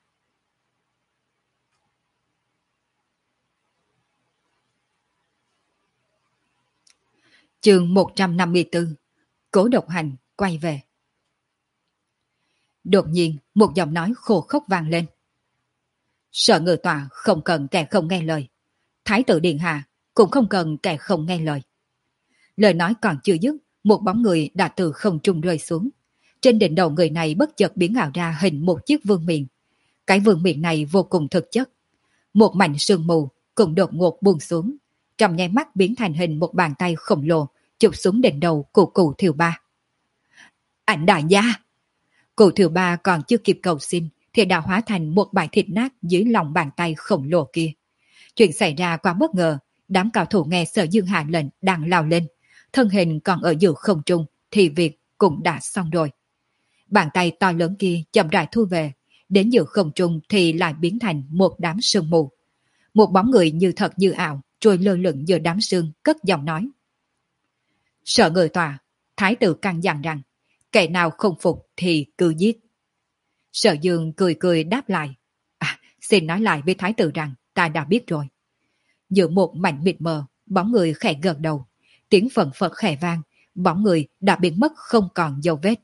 Chương một trăm năm mươi tư. Cố Độc Hành quay về. Đột nhiên một giọng nói khô khốc vang lên. Sở Ngự Tọa không cần kẻ không nghe lời. Thái tử Điện Hạ cũng không cần kẻ không nghe lời. Lời nói còn chưa dứt, một bóng người đã từ không trung rơi xuống. Trên đỉnh đầu người này bất chợt biến ảo ra hình một chiếc vương miện. Cái vương miện này vô cùng thực chất. Một mảnh sương mù cũng đột ngột buông xuống, trong nháy mắt biến thành hình một bàn tay khổng lồ chụp xuống đỉnh đầu của Cụ Thiều Ba. Ảnh đại gia! Cụ Thiều Ba còn chưa kịp cầu xin thì đã hóa thành một bãi thịt nát dưới lòng bàn tay khổng lồ kia. Chuyện xảy ra quá bất ngờ, đám cao thủ nghe Sở Dương hạ lệnh đang lao lên, thân hình còn ở giữa không trung thì việc cũng đã xong rồi. Bàn tay to lớn kia chậm rãi thu về, đến giữa không trung thì lại biến thành một đám sương mù. Một bóng người như thật như ảo trôi lơ lửng giữa đám sương, cất giọng nói. Sở Ngự Tọa, thái tử căn dặn rằng kẻ nào không phục thì cứ giết. Sở Dương cười cười đáp lại. À, xin nói lại với thái tử rằng ta đã biết rồi. Giữa một mảnh mịt mờ, bóng người khẽ gật đầu. Tiếng phận phật khẽ vang, bóng người đã biến mất không còn dấu vết.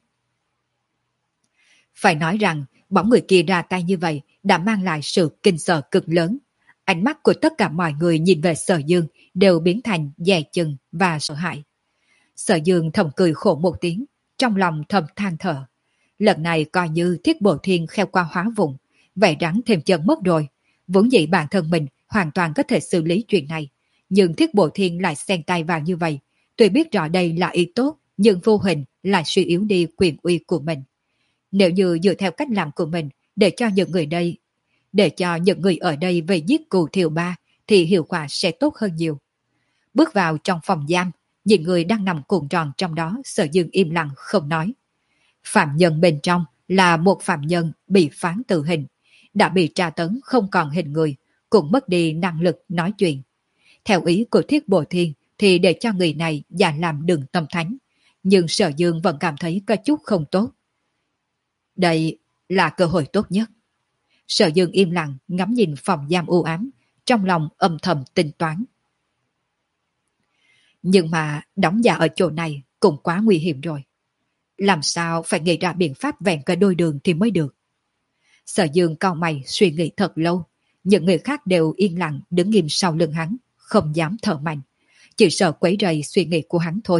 Phải nói rằng bóng người kia ra tay như vậy đã mang lại sự kinh sợ cực lớn. Ánh mắt của tất cả mọi người nhìn về Sở Dương đều biến thành dè chừng và sợ hãi. Sở Dương thầm cười khổ một tiếng, trong lòng thầm than thở. Lần này coi như Thiết Bộ Thiên kheo qua hóa vùng, vậy rắn thêm chân mất rồi. Vốn dĩ bản thân mình hoàn toàn có thể xử lý chuyện này, nhưng Thiết Bộ Thiên lại xen tay vào như vậy. Tuy biết rõ đây là ý tốt, nhưng vô hình lại suy yếu đi quyền uy của mình. Nếu như dựa theo cách làm của mình, để cho những người đây, để cho những người ở đây về giết Cù Thiều Ba, thì hiệu quả sẽ tốt hơn nhiều. bước vào trong phòng giam, nhìn người đang nằm cuộn tròn trong đó, Sở Dương im lặng không nói. Phạm nhân bên trong là một phạm nhân bị phán tử hình, đã bị tra tấn không còn hình người, cũng mất đi năng lực nói chuyện. Theo ý của Thiết Bồ Thiên thì để cho người này già làm đường tâm thánh, nhưng Sở Dương vẫn cảm thấy có chút không tốt. Đây là cơ hội tốt nhất. Sở Dương im lặng ngắm nhìn phòng giam u ám, trong lòng âm thầm tính toán. Nhưng mà đóng giả ở chỗ này cũng quá nguy hiểm rồi. Làm sao phải nghĩ ra biện pháp vẹn cả đôi đường thì mới được. Sở Dương cau mày suy nghĩ thật lâu, những người khác đều yên lặng đứng nghiêm sau lưng hắn, không dám thở mạnh, chỉ sợ quấy rầy suy nghĩ của hắn thôi.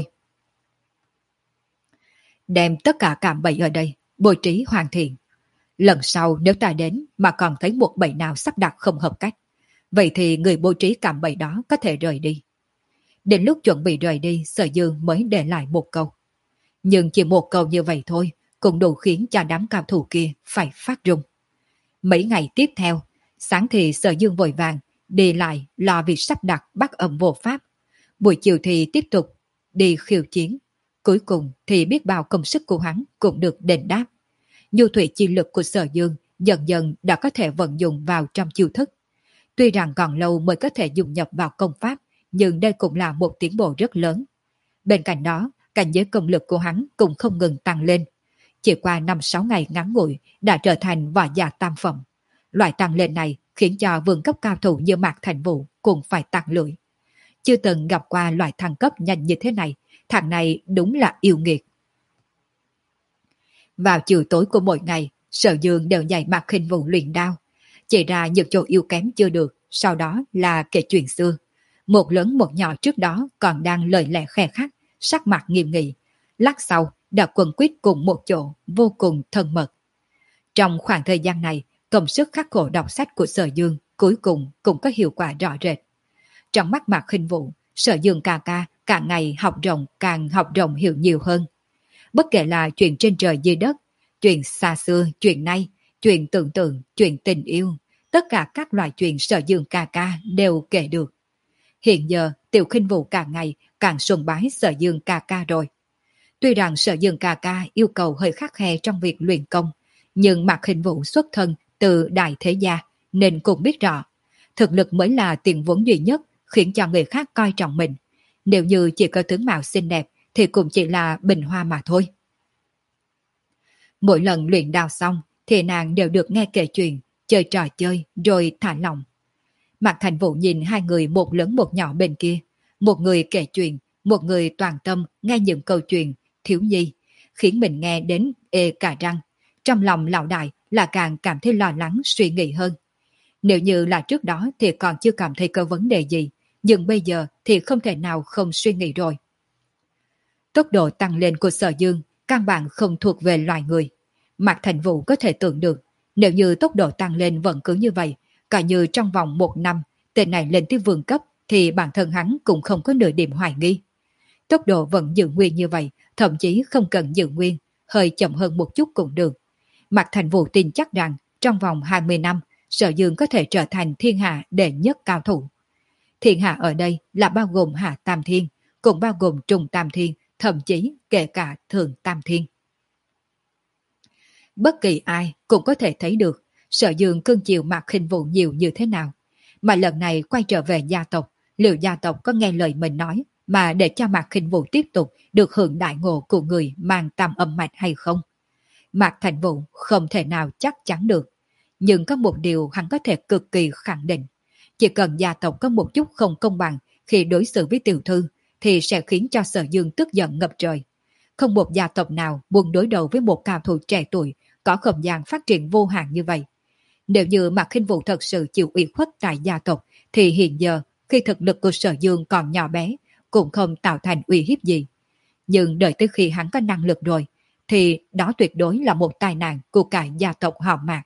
Đem tất cả cạm bẫy ở đây, bố trí hoàn thiện. Lần sau nếu ta đến mà còn thấy một bẫy nào sắp đặt không hợp cách, vậy thì người bố trí cạm bẫy đó có thể rời đi. Đến lúc chuẩn bị rời đi, Sở Dương mới để lại một câu. Nhưng chỉ một câu như vậy thôi, cũng đủ khiến cho đám cao thủ kia phải phát run. Mấy ngày tiếp theo, sáng thì Sở Dương vội vàng, đi lại lo việc sắp đặt bắt ẩm vô pháp. Buổi chiều thì tiếp tục đi khiêu chiến. Cuối cùng thì biết bao công sức của hắn cũng được đền đáp. Nhu thủy chi lực của Sở Dương dần dần đã có thể vận dụng vào trong chiêu thức. Tuy rằng còn lâu mới có thể dùng nhập vào công pháp, nhưng đây cũng là một tiến bộ rất lớn. Bên cạnh đó, cảnh giới công lực của hắn cũng không ngừng tăng lên. Chỉ qua năm sáu ngày ngắn ngủi đã trở thành võ giả tam phẩm. Loại tăng lên này khiến cho vương cấp cao thủ như Mạc Thành Vũ cũng phải tặng lưỡi. Chưa từng gặp qua loại thăng cấp nhanh như thế này, thằng này đúng là yêu nghiệt. Vào chiều tối của mỗi ngày, Sở Dương đều dạy Mạc Khinh Vũ luyện đao. Chỉ ra những chỗ yếu kém chưa được, sau đó là kể chuyện xưa. Một lớn một nhỏ trước đó còn đang lời lẽ khè khắc, sắc mặt nghiêm nghị. Lát sau đã quần quyết cùng một chỗ, vô cùng thân mật. Trong khoảng thời gian này, công sức khắc khổ đọc sách của Sở Dương cuối cùng cũng có hiệu quả rõ rệt. Trong mắt Mạc Khinh Vũ, Sở Dương ca ca càng ngày học rộng càng học rộng hiểu nhiều hơn. Bất kể là chuyện trên trời dưới đất, chuyện xa xưa, chuyện nay, chuyện tưởng tượng, chuyện tình yêu, tất cả các loại chuyện Sở Dương ca ca đều kể được. Hiện giờ, Tiểu Khinh Vũ càng ngày càng sùng bái Sở Dương ca ca rồi. Tuy rằng Sở Dương ca ca yêu cầu hơi khắt khe trong việc luyện công, nhưng Mạc Khinh Vũ xuất thân từ đại thế gia nên cũng biết rõ, thực lực mới là tiền vốn duy nhất khiến cho người khác coi trọng mình. Nếu như chỉ có tướng mạo xinh đẹp thì cũng chỉ là bình hoa mà thôi. Mỗi lần luyện đao xong thì nàng đều được nghe kể chuyện, chơi trò chơi rồi thả lòng. Mạc Thành Vũ nhìn hai người một lớn một nhỏ bên kia, một người kể chuyện, một người toàn tâm nghe những câu chuyện thiếu nhi, khiến mình nghe đến ê cả răng. Trong lòng lão đại là càng cảm thấy lo lắng suy nghĩ hơn. Nếu như là trước đó thì còn chưa cảm thấy có vấn đề gì, nhưng bây giờ thì không thể nào không suy nghĩ rồi. Tốc độ tăng lên của Sở Dương căn bản không thuộc về loài người. Mạc Thành Vũ có thể tưởng được, nếu như tốc độ tăng lên vẫn cứ như vậy, cả như trong vòng một năm tên này lên tới vương cấp thì bản thân hắn cũng không có nửa điểm hoài nghi. Tốc độ vẫn giữ nguyên như vậy, thậm chí không cần giữ nguyên, hơi chậm hơn một chút cũng được. Mạc Thành Vũ tin chắc rằng trong vòng hai mươi năm, Sở Dương có thể trở thành thiên hạ đệ nhất cao thủ. Thiên hạ ở đây là bao gồm Hạ Tam Thiên, cũng bao gồm Trung Tam Thiên, thậm chí kể cả Thượng Tam Thiên. Bất kỳ ai cũng có thể thấy được Sở Dương cưng chiều Mạc Khinh Vũ nhiều như thế nào. Mà lần này quay trở về gia tộc, liệu gia tộc có nghe lời mình nói mà để cho Mạc Khinh Vũ tiếp tục được hưởng đại ngộ của người mang tam âm mạch hay không? Mạc Thành Vũ không thể nào chắc chắn được. Nhưng có một điều hắn có thể cực kỳ khẳng định. Chỉ cần gia tộc có một chút không công bằng khi đối xử với tiểu thư thì sẽ khiến cho Sở Dương tức giận ngập trời. Không một gia tộc nào muốn đối đầu với một cao thủ trẻ tuổi có không gian phát triển vô hạn như vậy. Nếu như Mạc Khinh Vũ thật sự chịu ủy khuất tại gia tộc thì hiện giờ khi thực lực của Sở Dương còn nhỏ bé cũng không tạo thành uy hiếp gì. Nhưng đợi tới khi hắn có năng lực rồi thì đó tuyệt đối là một tai nạn của cả gia tộc họ Mạc.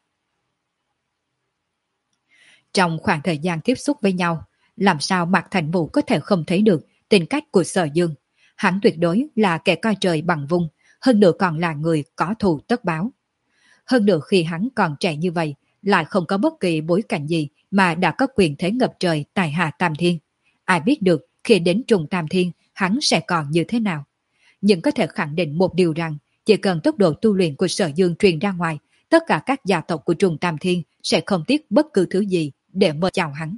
Trong khoảng thời gian tiếp xúc với nhau, làm sao Mạc Thành Vũ có thể không thấy được tính cách của Sở Dương. Hắn tuyệt đối là kẻ coi trời bằng vung, hơn nữa còn là người có thù tất báo. Hơn nữa khi hắn còn trẻ như vậy, lại không có bất kỳ bối cảnh gì mà đã có quyền thế ngập trời tại Hạ Tam Thiên. Ai biết được khi khi đến Trùng Tam Thiên hắn sẽ còn như thế nào. Nhưng có thể khẳng định một điều rằng chỉ cần tốc độ tu luyện của Sở Dương truyền ra ngoài, tất cả các gia tộc của Trùng Tam Thiên sẽ không tiếc bất cứ thứ gì để mời chào hắn.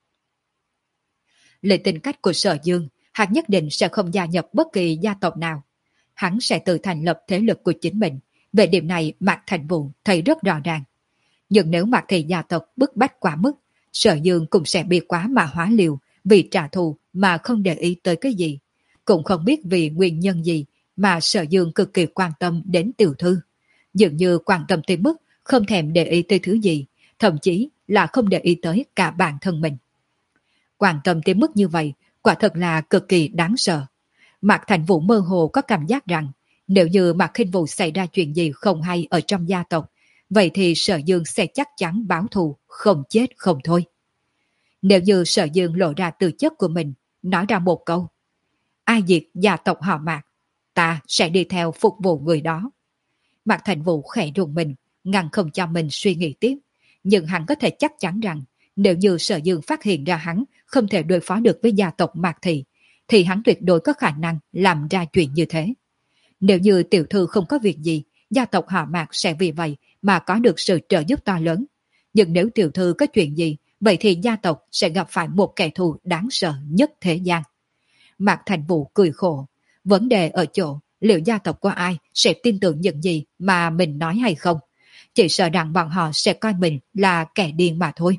Lấy tính cách của Sở Dương, hắn nhất định sẽ không gia nhập bất kỳ gia tộc nào. Hắn sẽ tự thành lập thế lực của chính mình. Về điểm này Mạc Thành Vũ thấy rất rõ ràng. Nhưng nếu Mạc Thị gia tộc bức bách quá mức, Sở Dương cũng sẽ bị quá mà hóa liều vì trả thù mà không để ý tới cái gì. Cũng không biết vì nguyên nhân gì mà Sở Dương cực kỳ quan tâm đến tiểu thư. Dường như quan tâm tới mức không thèm để ý tới thứ gì, thậm chí là không để ý tới cả bản thân mình. Quan tâm tới mức như vậy, quả thật là cực kỳ đáng sợ. Mạc Thành Vũ mơ hồ có cảm giác rằng nếu như Mạc Khinh Vũ xảy ra chuyện gì không hay ở trong gia tộc, vậy thì Sở Dương sẽ chắc chắn báo thù, không chết không thôi. Nếu như Sở Dương lộ ra tư chất của mình, nói ra một câu: ai diệt gia tộc họ Mạc, ta sẽ đi theo phục vụ người đó. Mạc Thành Vũ khẽ rùng mình, ngăn không cho mình suy nghĩ tiếp. Nhưng hắn có thể chắc chắn rằng nếu như Sở Dương phát hiện ra hắn không thể đối phó được với gia tộc Mạc Thị, thì hắn tuyệt đối có khả năng làm ra chuyện như thế. Nếu như tiểu thư không có việc gì, gia tộc họ Mạc sẽ vì vậy mà có được sự trợ giúp to lớn. Nhưng nếu tiểu thư có chuyện gì, vậy thì gia tộc sẽ gặp phải một kẻ thù đáng sợ nhất thế gian. Mạc Thành Vũ cười khổ. Vấn đề ở chỗ liệu gia tộc của ai sẽ tin tưởng những gì mà mình nói hay không. Chỉ sợ rằng bọn họ sẽ coi mình là kẻ điên mà thôi.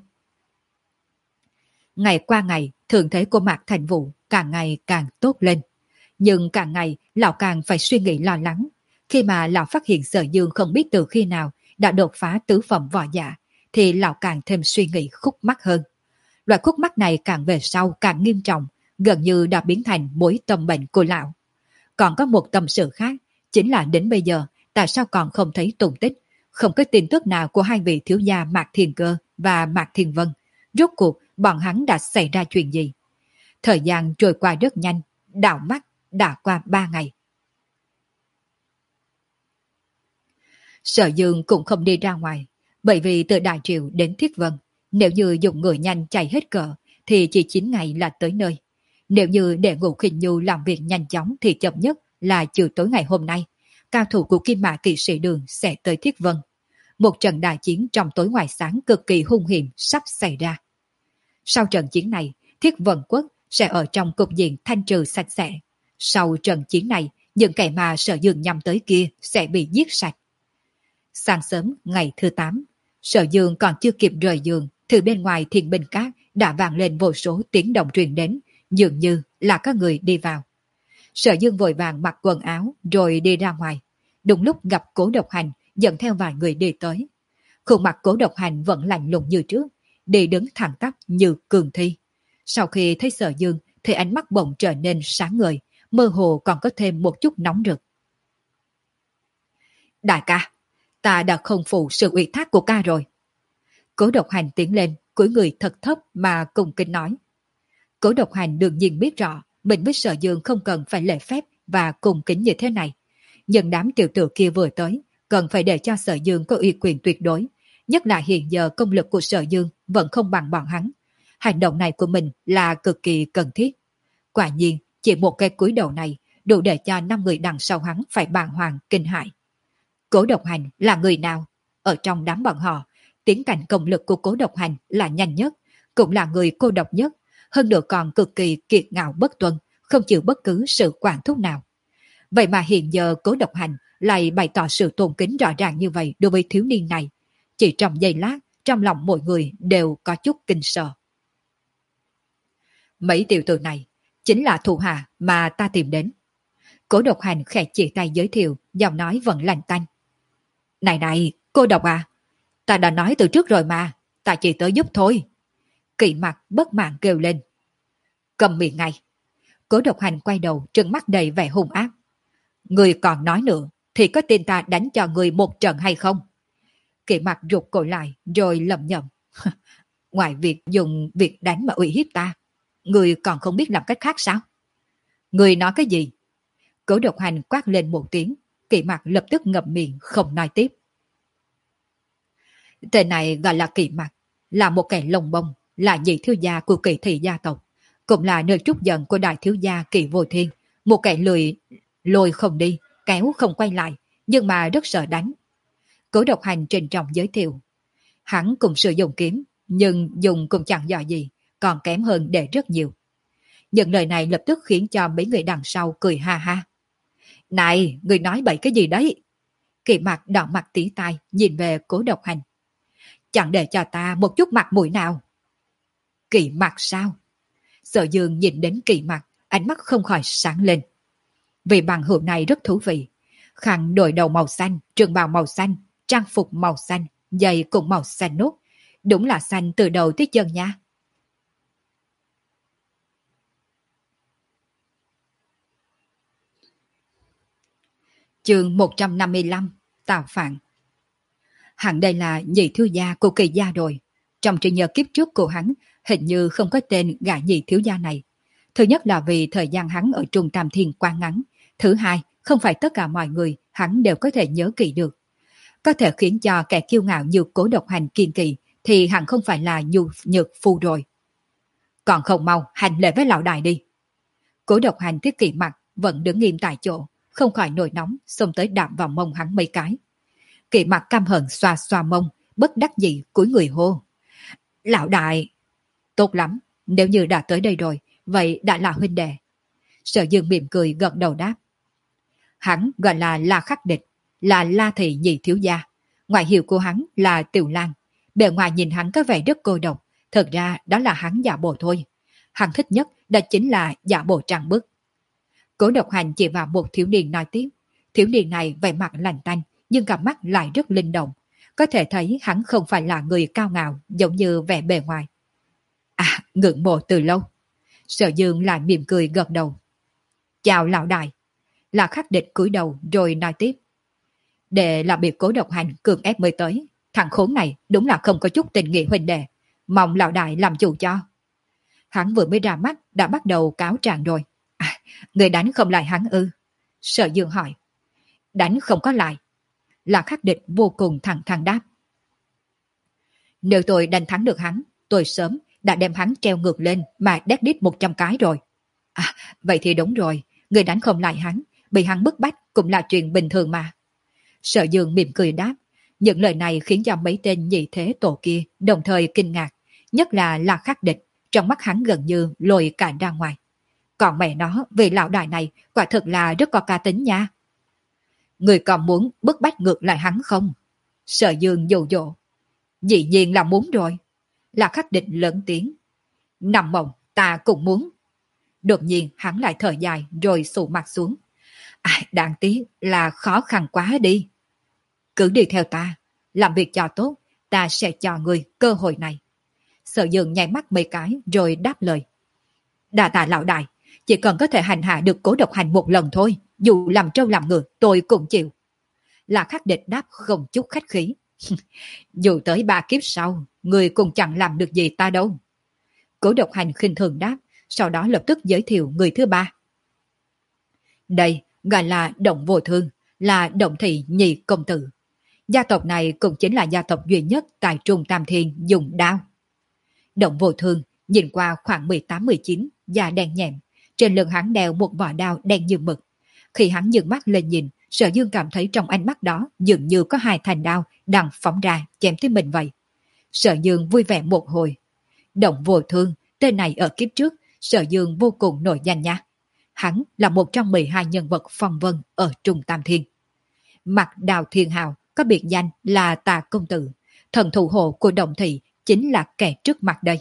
Ngày qua ngày, thường thế của Mạc Thành Vũ càng ngày càng tốt lên. Nhưng càng ngày, lão càng phải suy nghĩ lo lắng. Khi mà lão phát hiện Sở Dương không biết từ khi nào đã đột phá tứ phẩm võ giả, thì lão càng thêm suy nghĩ khúc mắc hơn. Loại khúc mắc này càng về sau càng nghiêm trọng, gần như đã biến thành mối tâm bệnh của lão. Còn có một tâm sự khác, chính là đến bây giờ, tại sao còn không thấy tung tích, không có tin tức nào của hai vị thiếu gia Mạc Thiên Cơ và Mạc Thiên Vân. Rốt cuộc, bọn hắn đã xảy ra chuyện gì? Thời gian trôi qua rất nhanh, đảo mắt đã qua ba ngày. Sở Dương cũng không đi ra ngoài, bởi vì từ Đại Triệu đến Thiết Vân, nếu như dùng người nhanh chạy hết cỡ, thì chỉ chín ngày là tới nơi. Nếu như để Ngũ Khinh Nhu làm việc nhanh chóng thì chậm nhất là chiều tối ngày hôm nay, cao thủ của Kim Mã Kỵ Sĩ Đường sẽ tới Thiết Vân. Một trận đại chiến trong tối ngoài sáng cực kỳ hung hiểm sắp xảy ra. Sau trận chiến này, Thiết Vân Quốc sẽ ở trong cục diện thanh trừ sạch sẽ. Sau trận chiến này, những kẻ mà Sở Dương nhắm tới kia sẽ bị giết sạch. Sáng sớm ngày thứ tám, Sở Dương còn chưa kịp rời giường, thì bên ngoài Thiên Binh Các đã vang lên vô số tiếng động truyền đến, dường như là có người đi vào. Sở Dương vội vàng mặc quần áo rồi đi ra ngoài. Đúng lúc gặp Cố Độc Hành dẫn theo vài người đi tới. Khuôn mặt Cố Độc Hành vẫn lạnh lùng như trước, đi đứng thẳng tắp như cường thi. Sau khi thấy Sở Dương thì ánh mắt bỗng trở nên sáng ngời, mơ hồ còn có thêm một chút nóng rực. Đại ca, ta đã không phụ sự ủy thác của ca rồi. Cố Độc Hành tiến lên, cúi người thật thấp mà cùng kính nói. Cố Độc Hành đương nhiên biết rõ mình với Sở Dương không cần phải lễ phép và cùng kính như thế này. Nhưng đám tiểu tử kia vừa tới, cần phải để cho Sở Dương có uy quyền tuyệt đối. Nhất là hiện giờ công lực của Sở Dương vẫn không bằng bọn hắn. Hành động này của mình là cực kỳ cần thiết. Quả nhiên, chỉ một cái cúi đầu này đủ để cho năm người đằng sau hắn phải bàng hoàng kinh hãi. Cố Độc Hành là người nào? Ở trong đám bọn họ, tiến cảnh công lực của Cố Độc Hành là nhanh nhất, cũng là người cô độc nhất, hơn nữa còn cực kỳ kiệt ngạo bất tuân, không chịu bất cứ sự quản thúc nào. Vậy mà hiện giờ Cố Độc Hành lại bày tỏ sự tôn kính rõ ràng như vậy đối với thiếu niên này. Chỉ trong giây lát, trong lòng mọi người đều có chút kinh sợ. Mấy tiểu tử này chính là thủ hạ mà ta tìm đến. Cố Độc Hành khẽ chỉ tay giới thiệu, giọng nói vẫn lạnh tanh. Này này, cô Độc à, ta đã nói từ trước rồi mà, ta chỉ tới giúp thôi. Kỵ Mặc bất mãn kêu lên. Cầm miệng ngay. Cố Độc Hành quay đầu trừng mắt đầy vẻ hung ác. Người còn nói nữa thì có tin ta đánh cho người một trận hay không? Kỵ Mặc rụt cổ lại rồi lẩm nhẩm. Ngoài việc dùng việc đánh mà uy hiếp ta, người còn không biết làm cách khác sao? Người nói cái gì? Cố Độc Hành quát lên một tiếng. Kỵ Mặc lập tức ngậm miệng không nói tiếp. Tên này gọi là Kỵ Mặc, là một kẻ lông bông, là nhị thiếu gia của Kỵ Thị gia tộc, cũng là nơi trút giận của đại thiếu gia Kỳ Vô Thiên, một kẻ lười lôi không đi, kéo không quay lại, nhưng mà rất sợ đánh. Cố Độc Hành trịnh trọng giới thiệu, hắn cùng sử dụng kiếm, nhưng dùng cũng chẳng giỏi gì, còn kém hơn để rất nhiều. Những lời này lập tức khiến cho mấy người đằng sau cười ha ha. Này, người nói bậy cái gì đấy? Kỳ Mặc đỏ mặt tía tai nhìn về Cố Độc Hành. Chẳng để cho ta một chút mặt mũi nào. Kỳ Mặc sao? Sở Dương nhìn đến Kỳ Mặc, ánh mắt không khỏi sáng lên. Vì bằng hữu này rất thú vị. Khăn đội đầu màu xanh, trường bào màu xanh, trang phục màu xanh, giày cũng màu xanh nốt. Đúng là xanh từ đầu tới chân nha. Chương một trăm năm mươi lăm, Tào Phạn. Hẳn đây là nhị thiếu gia của Kỳ gia rồi. Trong trí nhớ kiếp trước của hắn, hình như không có tên gã nhị thiếu gia này. Thứ nhất là vì thời gian hắn ở Trung Tam Thiên quá ngắn. Thứ hai, không phải tất cả mọi người hắn đều có thể nhớ kỹ được. Có thể khiến cho kẻ kiêu ngạo như Cố Độc Hành kiên kỳ thì hẳn không phải là nhu nhược phu rồi. Còn không mau hành lễ với lão đại đi. Cố Độc Hành thiết Kỳ Mặc vẫn đứng nghiêm tại chỗ, không khỏi nổi nóng, xông tới đạp vào mông hắn mấy cái. Kỳ Mặc căm hận xoa xoa mông, bất đắc dĩ cúi người hô. Lão đại! Tốt lắm, nếu như đã tới đây rồi, vậy đã là huynh đệ. Sở Dương mỉm cười gật đầu đáp. Hắn gọi là La Khắc Địch, là La Thị nhị thiếu gia. Ngoại hiệu của hắn là Tiểu Lan. Bề ngoài nhìn hắn có vẻ rất cô độc, thật ra đó là hắn giả bộ thôi. Hắn thích nhất đó chính là giả bộ trang bức. Cố Độc Hành chỉ vào một thiếu niên nói tiếp. Thiếu niên này vẻ mặt lạnh tanh, nhưng cặp mắt lại rất linh động. Có thể thấy hắn không phải là người cao ngạo giống như vẻ bề ngoài. À, ngưỡng mộ từ lâu. Sở Dương lại mỉm cười gật đầu. Chào lão đại. Là Khắc Địch cúi đầu rồi nói tiếp. Để là bị Cố Độc Hành cường ép mới tới. Thằng khốn này đúng là không có chút tình nghĩa huynh đệ. Mong lão đại làm chủ cho. Hắn vừa mới ra mắt đã bắt đầu cáo trạng rồi. À, người đánh không lại hắn ư? Sở Dương hỏi. Đánh không có lại. Là Khắc Địch vô cùng thẳng thắn đáp. Nếu tôi đánh thắng được hắn, tôi sớm đã đem hắn treo ngược lên mà đét đít một trăm cái rồi. À, vậy thì đúng rồi, người đánh không lại hắn, bị hắn bức bách cũng là chuyện bình thường mà. Sở Dương mỉm cười đáp. Những lời này khiến cho mấy tên nhị thế tổ kia đồng thời kinh ngạc, nhất là là Khắc Địch, trong mắt hắn gần như lồi cả ra ngoài. Còn mẹ nó, vì lão đại này quả thực là rất có cá tính nha. Người còn muốn bức bách ngược lại hắn không? Sở Dương dụ dỗ. Dĩ nhiên là muốn rồi. Là Khắc Địch lớn tiếng. Nằm mộng, ta cũng muốn. Đột nhiên hắn lại thở dài rồi sụ mặt xuống. À, đáng tiếc là khó khăn quá đi. Cứ đi theo ta, làm việc cho tốt, ta sẽ cho người cơ hội này. Sở Dương nháy mắt mấy cái rồi đáp lời. Đà tạ lão đại, chỉ cần có thể hành hạ được Cố Độc Hành một lần thôi, dù làm trâu làm ngựa tôi cũng chịu. Là Khắc Địch đáp không chút khách khí. Dù tới ba kiếp sau, người cũng chẳng làm được gì ta đâu. Cố Độc Hành khinh thường đáp, sau đó lập tức giới thiệu người thứ ba. Đây gọi là Động Vô Thương, là Động Thị nhị công tử. Gia tộc này cũng chính là gia tộc duy nhất tại Trung Tam Thiên dùng đao. Động Vô Thương nhìn qua khoảng mười tám mười chín, da đen nhẹm, trên lưng hắn đeo một vỏ đao đen như mực. Khi hắn nhướng mắt lên nhìn, Sở Dương cảm thấy trong ánh mắt đó dường như có hai thanh đao đang phóng ra chém tới mình vậy. Sở Dương vui vẻ một hồi. Động Vô Thương, tên này ở kiếp trước, Sở Dương vô cùng nổi danh nha. Hắn là một trong mười hai nhân vật phong vân ở Trung Tam Thiên. Mặt Đào Thiên Hào có biệt danh là Tà Công Tử, thần thủ hộ của Động Thị chính là kẻ trước mặt đây.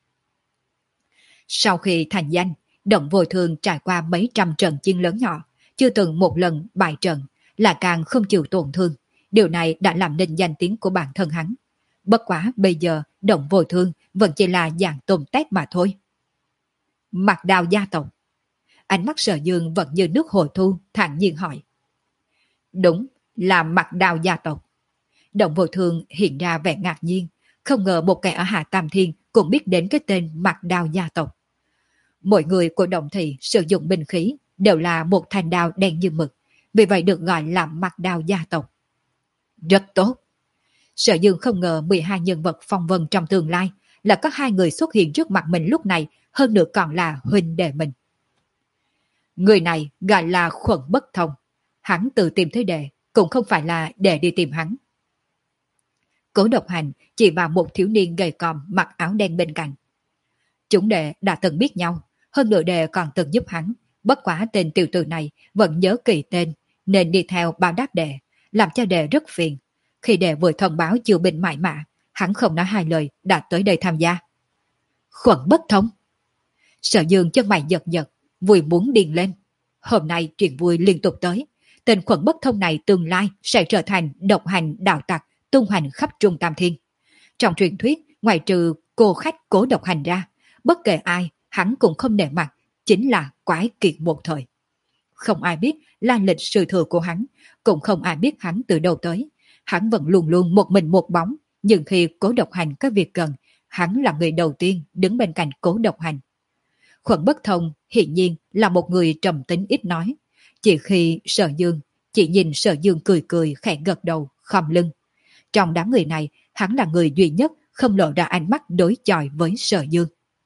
Sau khi thành danh, Động Vô Thương trải qua mấy trăm trận chiến lớn nhỏ, chưa từng một lần bại trận, là càng không chịu tổn thương. Điều này đã làm nên danh tiếng của bản thân hắn. Bất quá bây giờ Động Vô Thương vẫn chỉ là dạng tôm tép mà thôi. Mặt Đào gia tộc. Ánh mắt Sở Dương vẫn như nước hồ thu, thản nhiên hỏi. Đúng, là Mặt Đào gia tộc. Động Vô Thương hiện ra vẻ ngạc nhiên, không ngờ một kẻ ở Hạ Tam Thiên cũng biết đến cái tên Mặt Đào gia tộc. Mỗi người của Động Thị sử dụng binh khí đều là một thanh đao đen như mực, vì vậy được gọi là Mặt Đào gia tộc. Rất tốt. Sở Dương không ngờ mười hai nhân vật phong vân trong tương lai là có hai người xuất hiện trước mặt mình lúc này hơn nữa còn là huynh đệ mình. Người này gọi là Khuẩn Bất Thông, hắn tự tìm thấy đệ, cũng không phải là đệ đi tìm hắn. Cố Độc Hành chỉ vào một thiếu niên gầy còm mặc áo đen bên cạnh. Chúng đệ đã từng biết nhau, hơn nữa đệ còn từng giúp hắn, bất quá tên tiểu tử này vẫn nhớ kỳ tên, nên đi theo bao đáp đệ, làm cho đệ rất phiền. Khi đệ vừa thông báo chiêu binh mại mã, hắn không nói hai lời đã tới đây tham gia. Khuẩn Bất Thông. Sở Dương chân mày giật giật, vui muốn điên lên. Hôm nay chuyện vui liên tục tới, tên Khuẩn Bất Thông này tương lai sẽ trở thành độc hành đạo tặc, tung hành khắp Trung Tam Thiên. Trong truyền thuyết, ngoài trừ cô khách Cố Độc Hành ra, bất kể ai, hắn cũng không nể mặt, chính là quái kiệt một thời. Không ai biết là lịch sử thừa của hắn, cũng không ai biết hắn từ đâu tới. Hắn vẫn luôn luôn một mình một bóng, nhưng khi Cố Độc Hành có việc cần, hắn là người đầu tiên đứng bên cạnh Cố Độc Hành. Khuẩn Bất Thông hiển nhiên là một người trầm tính ít nói. Chỉ khi Sở Dương, chỉ nhìn Sở Dương cười cười khẽ gật đầu, khom lưng. Trong đám người này, hắn là người duy nhất không lộ ra ánh mắt đối chọi với Sở Dương.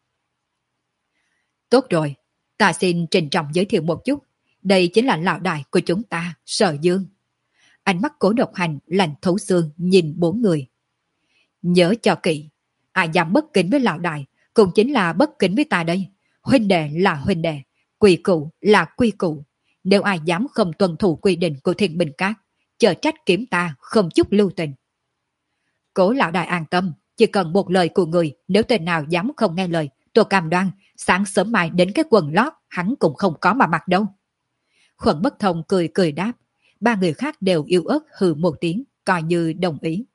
Tốt rồi, ta xin trình trọng giới thiệu một chút. Đây chính là lão đại của chúng ta, Sở Dương. Ánh mắt Cố Độc Hành lạnh thấu xương nhìn bốn người. Nhớ cho kỹ, ai dám bất kính với lão đại, cũng chính là bất kính với ta đây. Huynh đệ là huynh đệ, quy củ là quy củ. Nếu ai dám không tuân thủ quy định của Thiên Bình Các, chớ trách kiếm ta không chút lưu tình. Cố lão đại an tâm, chỉ cần một lời của người, nếu tên nào dám không nghe lời, tôi cam đoan, sáng sớm mai đến cái quần lót, hắn cũng không có mà mặc đâu. Khuẩn Bất Thông cười cười đáp, ba người khác đều yếu ớt hừ một tiếng, coi như đồng ý.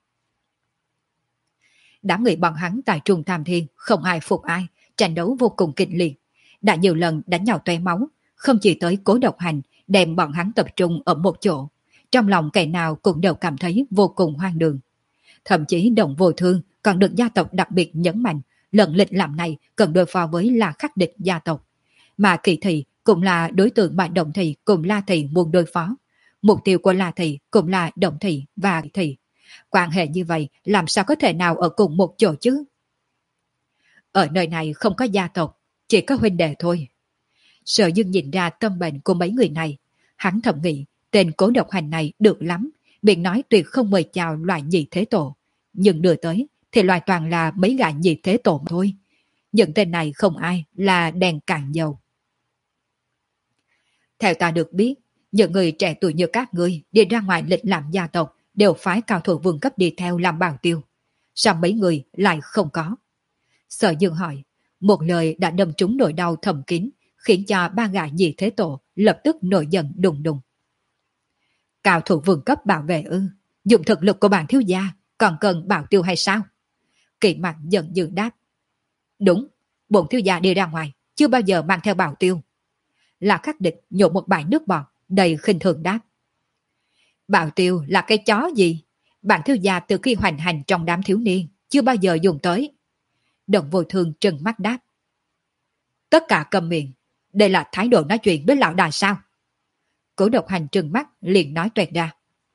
Đám người bọn hắn tại Trung Tam Thiên, không ai phục ai, tranh đấu vô cùng kịch liệt. Đã nhiều lần đánh nhau tóe máu, không chỉ tới Cố Độc Hành, đem bọn hắn tập trung ở một chỗ. Trong lòng kẻ nào cũng đều cảm thấy vô cùng hoang đường. Thậm chí Đồng Vô Thương còn được gia tộc đặc biệt nhấn mạnh, lần lịch làm này cần đối phó với La Khắc địch gia tộc. Mà Kỳ Thị cũng là đối tượng mà Đồng Thị cùng La Thị muốn đối phó. Mục tiêu của La Thị cũng là Đồng Thị và Kỳ Thị. Quan hệ như vậy làm sao có thể nào ở cùng một chỗ chứ? Ở nơi này không có gia tộc, chỉ có huynh đệ thôi. Sở Dương nhìn ra tâm bệnh của mấy người này. Hắn thầm nghĩ tên Cố Độc Hành này được lắm, miệng nói tuyệt không mời chào loại nhị thế tổ. Nhưng đưa tới thì loại toàn là mấy gã nhị thế tổ thôi. Những tên này không ai là đèn cạn dầu. Theo ta được biết, những người trẻ tuổi như các ngươi đi ra ngoài lịch làm gia tộc đều phái cao thủ vương cấp đi theo làm bảo tiêu. Sao mấy người lại không có? Sở Dương hỏi, một lời đã đâm trúng nỗi đau thầm kín, khiến cho ba gã nhị thế tổ lập tức nổi giận đùng đùng. Cao thủ vương cấp bảo vệ ư? Dùng thực lực của bản thiếu gia còn cần bảo tiêu hay sao? Kỳ Mặc giận dữ đáp. Đúng, bổn thiếu gia đi ra ngoài, chưa bao giờ mang theo bảo tiêu. La Khắc địch nhổ một bãi nước bọt, đầy khinh thường đáp. Bảo tiêu là cái chó gì? Bản thiếu gia từ khi hoành hành trong đám thiếu niên, chưa bao giờ dùng tới. Đồng Vô Thương trừng mắt đáp. Tất cả cầm miệng, đây là thái độ nói chuyện với lão đại sao? Cố Độc Hành trừng mắt liền nói toẹt ra.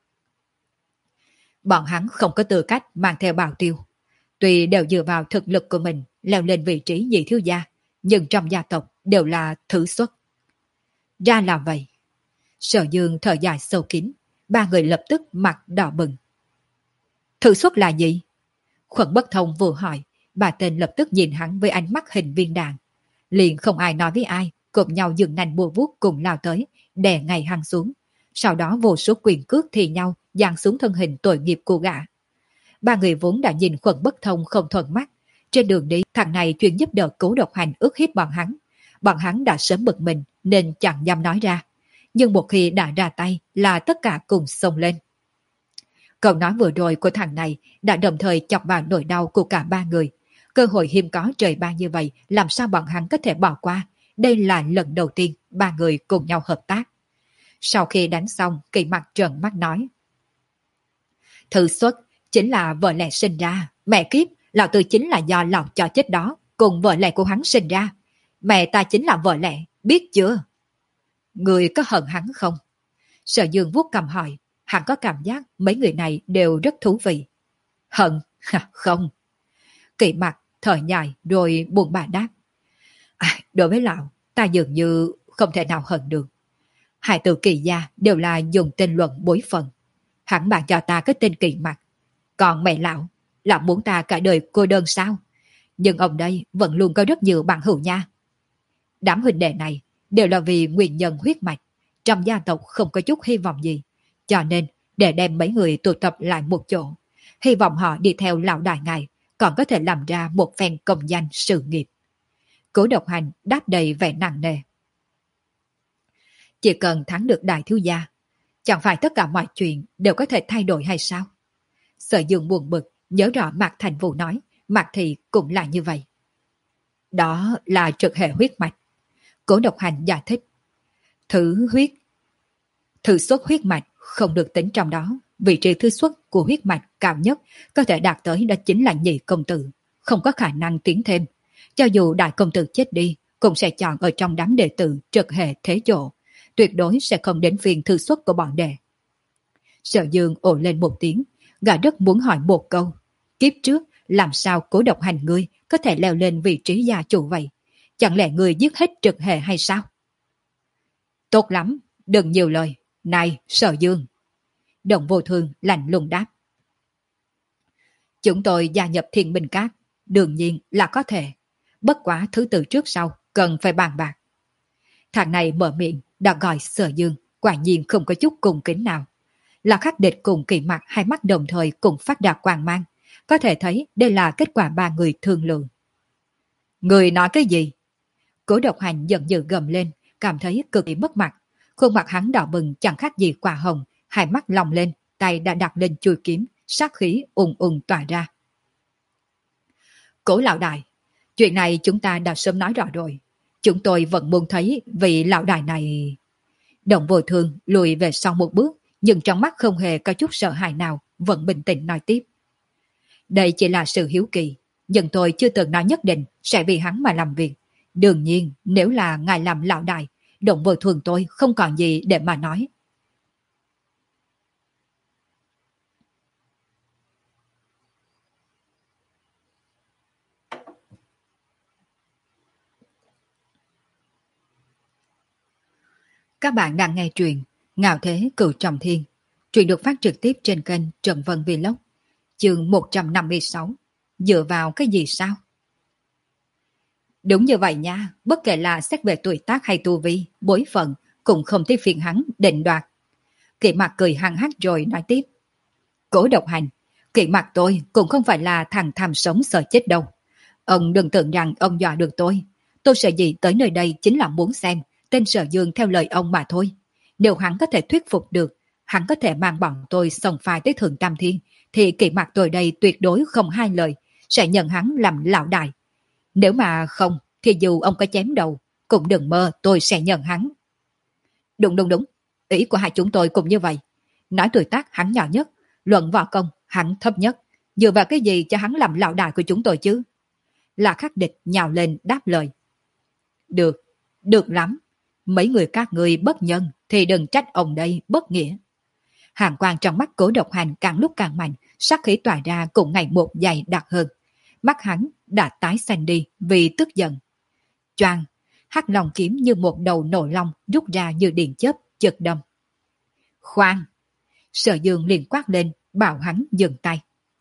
Bọn hắn không có tư cách mang theo bảo tiêu. Tuy đều dựa vào thực lực của mình leo lên vị trí nhị thiếu gia, nhưng trong gia tộc đều là thứ xuất. Ra là vậy. Sở Dương thở dài sâu kín, ba người lập tức mặt đỏ bừng. Thứ xuất là gì? Khuẩn Bất Thông vừa hỏi, bà tên lập tức nhìn hắn với ánh mắt hình viên đạn. Liền không ai nói với ai, cùng nhau dừng nành bùa vuốt cùng lao tới, đè ngay hăng xuống. Sau đó vô số quyền cước thì nhau giáng xuống thân hình tội nghiệp của gã. Ba người vốn đã nhìn Khuẩn Bất Thông không thuận mắt. Trên đường đi, thằng này chuyên giúp đỡ Cố Độc Hành ức hiếp bọn hắn. Bọn hắn đã sớm bực mình nên chẳng dám nói ra. Nhưng một khi đã ra tay là tất cả cùng xông lên. Câu nói vừa rồi của thằng này đã đồng thời chọc vào nỗi đau của cả ba người. Cơ hội hiếm có trời ban như vậy làm sao bọn hắn có thể bỏ qua. Đây là lần đầu tiên ba người cùng nhau hợp tác. Sau khi đánh xong, Kỳ Mặc trợn mắt nói. Thứ xuất chính là vợ lẽ sinh ra. Mẹ kiếp, lão tử chính là do lão cho chết đó, cùng vợ lẽ của hắn sinh ra. Mẹ ta chính là vợ lẽ, biết chưa? Người có hận hắn không? Sở Dương vuốt cầm hỏi, hắn có cảm giác mấy người này đều rất thú vị. Hận? Không. Kỳ Mặc thở dài rồi buồn bã đáp. Đối với lão, ta dường như không thể nào hận được. Hai từ Kỳ gia đều là dùng tên luận bối phận. Hắn bạn cho ta cái tên Kỳ Mặc. Còn mẹ lão, lão muốn ta cả đời cô đơn sao? Nhưng ông đây vẫn luôn có rất nhiều bạn hữu nha. Đám huynh đệ này đều là vì nguyên nhân huyết mạch. Trong gia tộc không có chút hy vọng gì. Cho nên để đem mấy người tụ tập lại một chỗ. Hy vọng họ đi theo lão đại ngài, còn có thể làm ra một phen công danh sự nghiệp. Cố Độc Hành đáp đầy vẻ nặng nề. Chỉ cần thắng được đại thiếu gia, chẳng phải tất cả mọi chuyện đều có thể thay đổi hay sao? Sở Dương buồn bực, nhớ rõ Mạc Thành Vũ nói, Mạc Thị cũng là như vậy. Đó là trực hệ huyết mạch. Cố Độc Hành giải thích. Thứ huyết, thứ xuất huyết mạch không được tính trong đó. Vị trí thứ xuất của huyết mạch cao nhất có thể đạt tới đó chính là nhị công tử, không có khả năng tiến thêm. Cho dù đại công tử chết đi, cũng sẽ chọn ở trong đám đệ tử trực hệ thế chỗ, tuyệt đối sẽ không đến phiên thư xuất của bọn đệ. Sở Dương ồ lên một tiếng, gã rất muốn hỏi một câu. Kiếp trước, làm sao Cố Độc Hành ngươi có thể leo lên vị trí gia chủ vậy? Chẳng lẽ ngươi giết hết trực hệ hay sao? Tốt lắm, đừng nhiều lời. Này, Sở Dương. Đồng Vô Thương lạnh lùng đáp. Chúng tôi gia nhập Thiên Minh Các, đương nhiên là có thể. Bất quá thứ tự trước sau, cần phải bàn bạc. Thằng này mở miệng, đã gọi Sở Dương, quả nhiên không có chút cung kính nào. Là Khắc Địch cùng Kỳ Mặc hai mắt đồng thời cùng phát ra quang mang. Có thể thấy đây là kết quả ba người thương lượng. Người nói cái gì? Cố Độc Hành giận dữ gầm lên, cảm thấy cực kỳ mất mặt. Khuôn mặt hắn đỏ bừng chẳng khác gì quả hồng, hai mắt lồng lên, tay đã đặt lên chuôi kiếm, sát khí ùng ùng tỏa ra. Cố lão đại, chuyện này chúng ta đã sớm nói rõ rồi. Chúng tôi vẫn muốn thấy vị lão đại này... Đồng Vô Thương lùi về sau một bước, nhưng trong mắt không hề có chút sợ hãi nào, vẫn bình tĩnh nói tiếp. Đây chỉ là sự hiếu kỳ, nhưng tôi chưa từng nói nhất định sẽ vì hắn mà làm việc. Đương nhiên, nếu là ngài làm lão đại, Đồng Vô Thương tôi không còn gì để mà nói. Các bạn đang nghe truyện Ngạo Thế Cửu Trọng Thiên. Truyện được phát trực tiếp trên kênh Trần Vân Vlog. Chương một trăm năm mươi sáu. Dựa vào cái gì sao? Đúng như vậy nha, bất kể là xét về tuổi tác hay tu vi, bối phận, cũng không tới phiền hắn định đoạt. Kỵ Mặc cười hăng hắc rồi nói tiếp. Cố Độc Hành, Kỵ Mặc tôi cũng không phải là thằng tham sống sợ chết đâu. Ông đừng tưởng rằng ông dọa được tôi. Tôi sợ gì tới nơi đây chính là muốn xem tên Sở Dương theo lời ông mà thôi. Nếu hắn có thể thuyết phục được, hắn có thể mang bọn tôi xông pha tới Thượng Tam Thiên, thì Kỵ Mặc tôi đây tuyệt đối không hai lời, sẽ nhận hắn làm lão đại. Nếu mà không, thì dù ông có chém đầu, cũng đừng mơ tôi sẽ nhận hắn. Đúng đúng đúng, ý của hai chúng tôi cũng như vậy. Nói tuổi tác hắn nhỏ nhất, luận võ công hắn thấp nhất, dựa vào cái gì cho hắn làm lão đại của chúng tôi chứ? Là Khắc Địch nhào lên đáp lời. Được, được lắm. Mấy người các người bất nhân thì đừng trách ông đây bất nghĩa. Hàng quang trong mắt Cố Độc Hành càng lúc càng mạnh, sát khí tỏa ra cũng ngày một dày đặc hơn. Mắt hắn đã tái xanh đi vì tức giận. Choang, hắc long kiếm như một đầu nổ long rút ra như điện chớp chợt đâm. Khoan! Sở Dương liền quát lên, bảo hắn dừng tay.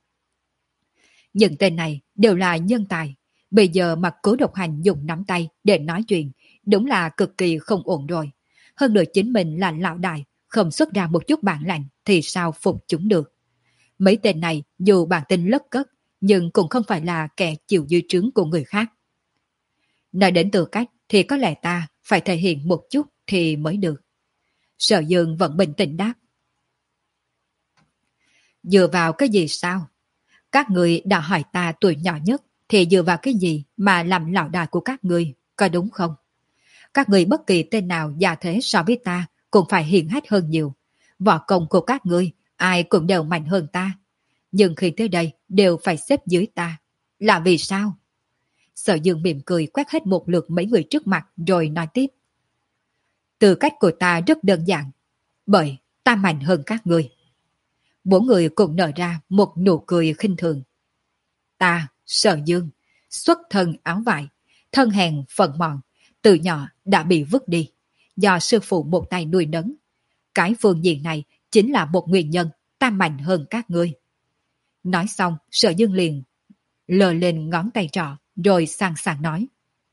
Những tên này đều là nhân tài. Bây giờ mà Cố Độc Hành dùng nắm tay để nói chuyện, đúng là cực kỳ không ổn rồi. Hơn nữa chính mình là lão đại, không xuất ra một chút bản lĩnh thì sao phục chúng được. Mấy tên này dù bản tính lất cất, nhưng cũng không phải là kẻ chịu dưới trướng của người khác. Nói đến tư cách thì có lẽ ta phải thể hiện một chút thì mới được. Sở Dương vẫn bình tĩnh đáp. Dựa vào cái gì sao? Các người đã hỏi ta tuổi nhỏ nhất, thì dựa vào cái gì mà làm lão đại của các người, có đúng không? Các người bất kỳ tên nào già thế so với ta cũng phải hiển hách hơn nhiều. Võ công của các người, ai cũng đều mạnh hơn ta. Nhưng khi tới đây đều phải xếp dưới ta. Là vì sao? Sở Dương mỉm cười quét hết một lượt mấy người trước mặt rồi nói tiếp. Tư cách của ta rất đơn giản. Bởi ta mạnh hơn các người. Bốn người cùng nở ra một nụ cười khinh thường. Ta, Sở Dương, xuất thân áo vải, thân hèn phận mọn, từ nhỏ đã bị vứt đi, do sư phụ một tay nuôi nấng. Cái phương diện này chính là một nguyên nhân ta mạnh hơn các ngươi. Nói xong, Sở Dương liền lờ lên ngón tay trỏ, rồi sang sảng nói.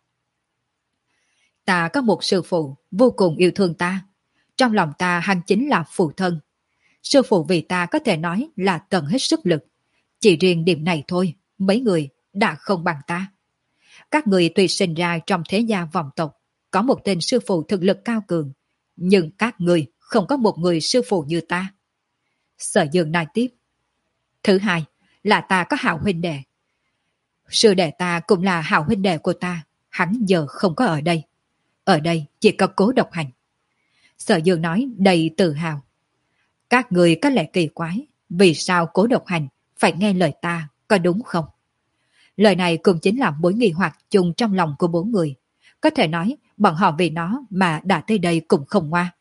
Ta có một sư phụ vô cùng yêu thương ta. Trong lòng ta hắn chính là phụ thân. Sư phụ vì ta có thể nói là tận hết sức lực. Chỉ riêng điểm này thôi, mấy người đã không bằng ta. Các người tuy sinh ra trong thế gia vọng tộc, có một tên sư phụ thực lực cao cường, nhưng các người không có một người sư phụ như ta. Sở Dương nói tiếp. Thứ hai là ta có hảo huynh đệ. Sư đệ ta cũng là hảo huynh đệ của ta, hắn giờ không có ở đây. Ở đây chỉ có Cố Độc Hành. Sở Dương nói đầy tự hào. Các người có lẽ kỳ quái, vì sao Cố Độc Hành phải nghe lời ta, có đúng không? Lời này cũng chính là mối nghi hoặc chung trong lòng của bốn người. Có thể nói bọn họ vì nó mà đã tới đây cũng không ngoa.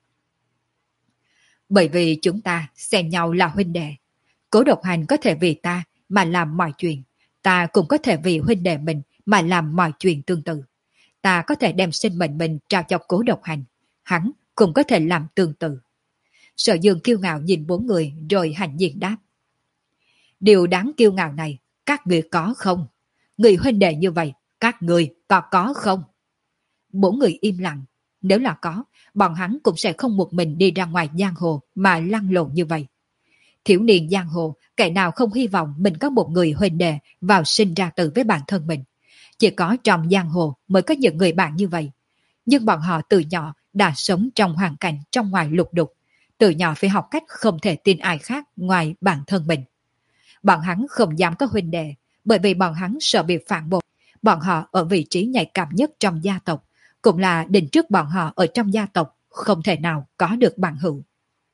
Bởi vì chúng ta xem nhau là huynh đệ. Cố Độc Hành có thể vì ta mà làm mọi chuyện. Ta cũng có thể vì huynh đệ mình mà làm mọi chuyện tương tự. Ta có thể đem sinh mệnh mình trao cho Cố Độc Hành. Hắn cũng có thể làm tương tự. Sở Dương kiêu ngạo nhìn bốn người rồi hạnh diện đáp. Điều đáng kiêu ngạo này các người có không? Người huynh đệ như vậy các người có có không? Bốn người im lặng. Nếu là có, bọn hắn cũng sẽ không một mình đi ra ngoài giang hồ mà lăn lộn như vậy. Thiếu niên giang hồ, kẻ nào không hy vọng mình có một người huynh đệ vào sinh ra tử với bản thân mình. Chỉ có trong giang hồ mới có những người bạn như vậy. Nhưng bọn họ từ nhỏ đã sống trong hoàn cảnh trong ngoài lục đục. Từ nhỏ phải học cách không thể tin ai khác ngoài bản thân mình. Bọn hắn không dám có huynh đệ, bởi vì bọn hắn sợ bị phản bội. Bọn họ ở vị trí nhạy cảm nhất trong gia tộc, cũng là định trước bọn họ ở trong gia tộc không thể nào có được bằng hữu.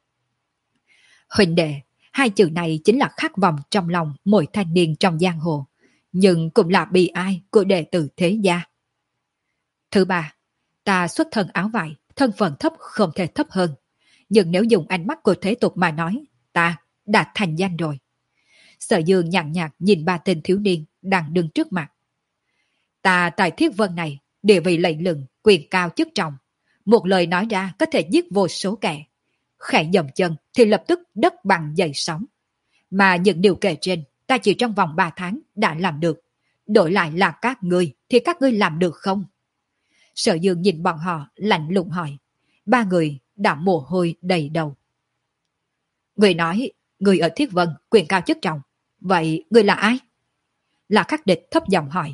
Huynh đệ, hai chữ này chính là khát vọng trong lòng mỗi thanh niên trong giang hồ, nhưng cũng là bi ai của đệ tử thế gia. Thứ ba, ta xuất thân áo vải, thân phận thấp không thể thấp hơn. Nhưng nếu dùng ánh mắt của thế tục mà nói, ta đã thành danh rồi. Sở Dương nhàn nhạt nhìn ba tên thiếu niên đang đứng trước mặt. Ta tại Thiết Vân này, địa vị lẫy lừng, quyền cao chức trọng. Một lời nói ra có thể giết vô số kẻ. Khẽ dậm chân thì lập tức đất bằng dậy sóng. Mà những điều kể trên, ta chỉ trong vòng ba tháng đã làm được. Đổi lại là các ngươi, thì các ngươi làm được không? Sở Dương nhìn bọn họ, lạnh lùng hỏi. Ba người đã mồ hôi đầy đầu. Người nói, người ở Thiết Vân, quyền cao chức trọng. Vậy người là ai? Là Khắc Địch thấp giọng hỏi.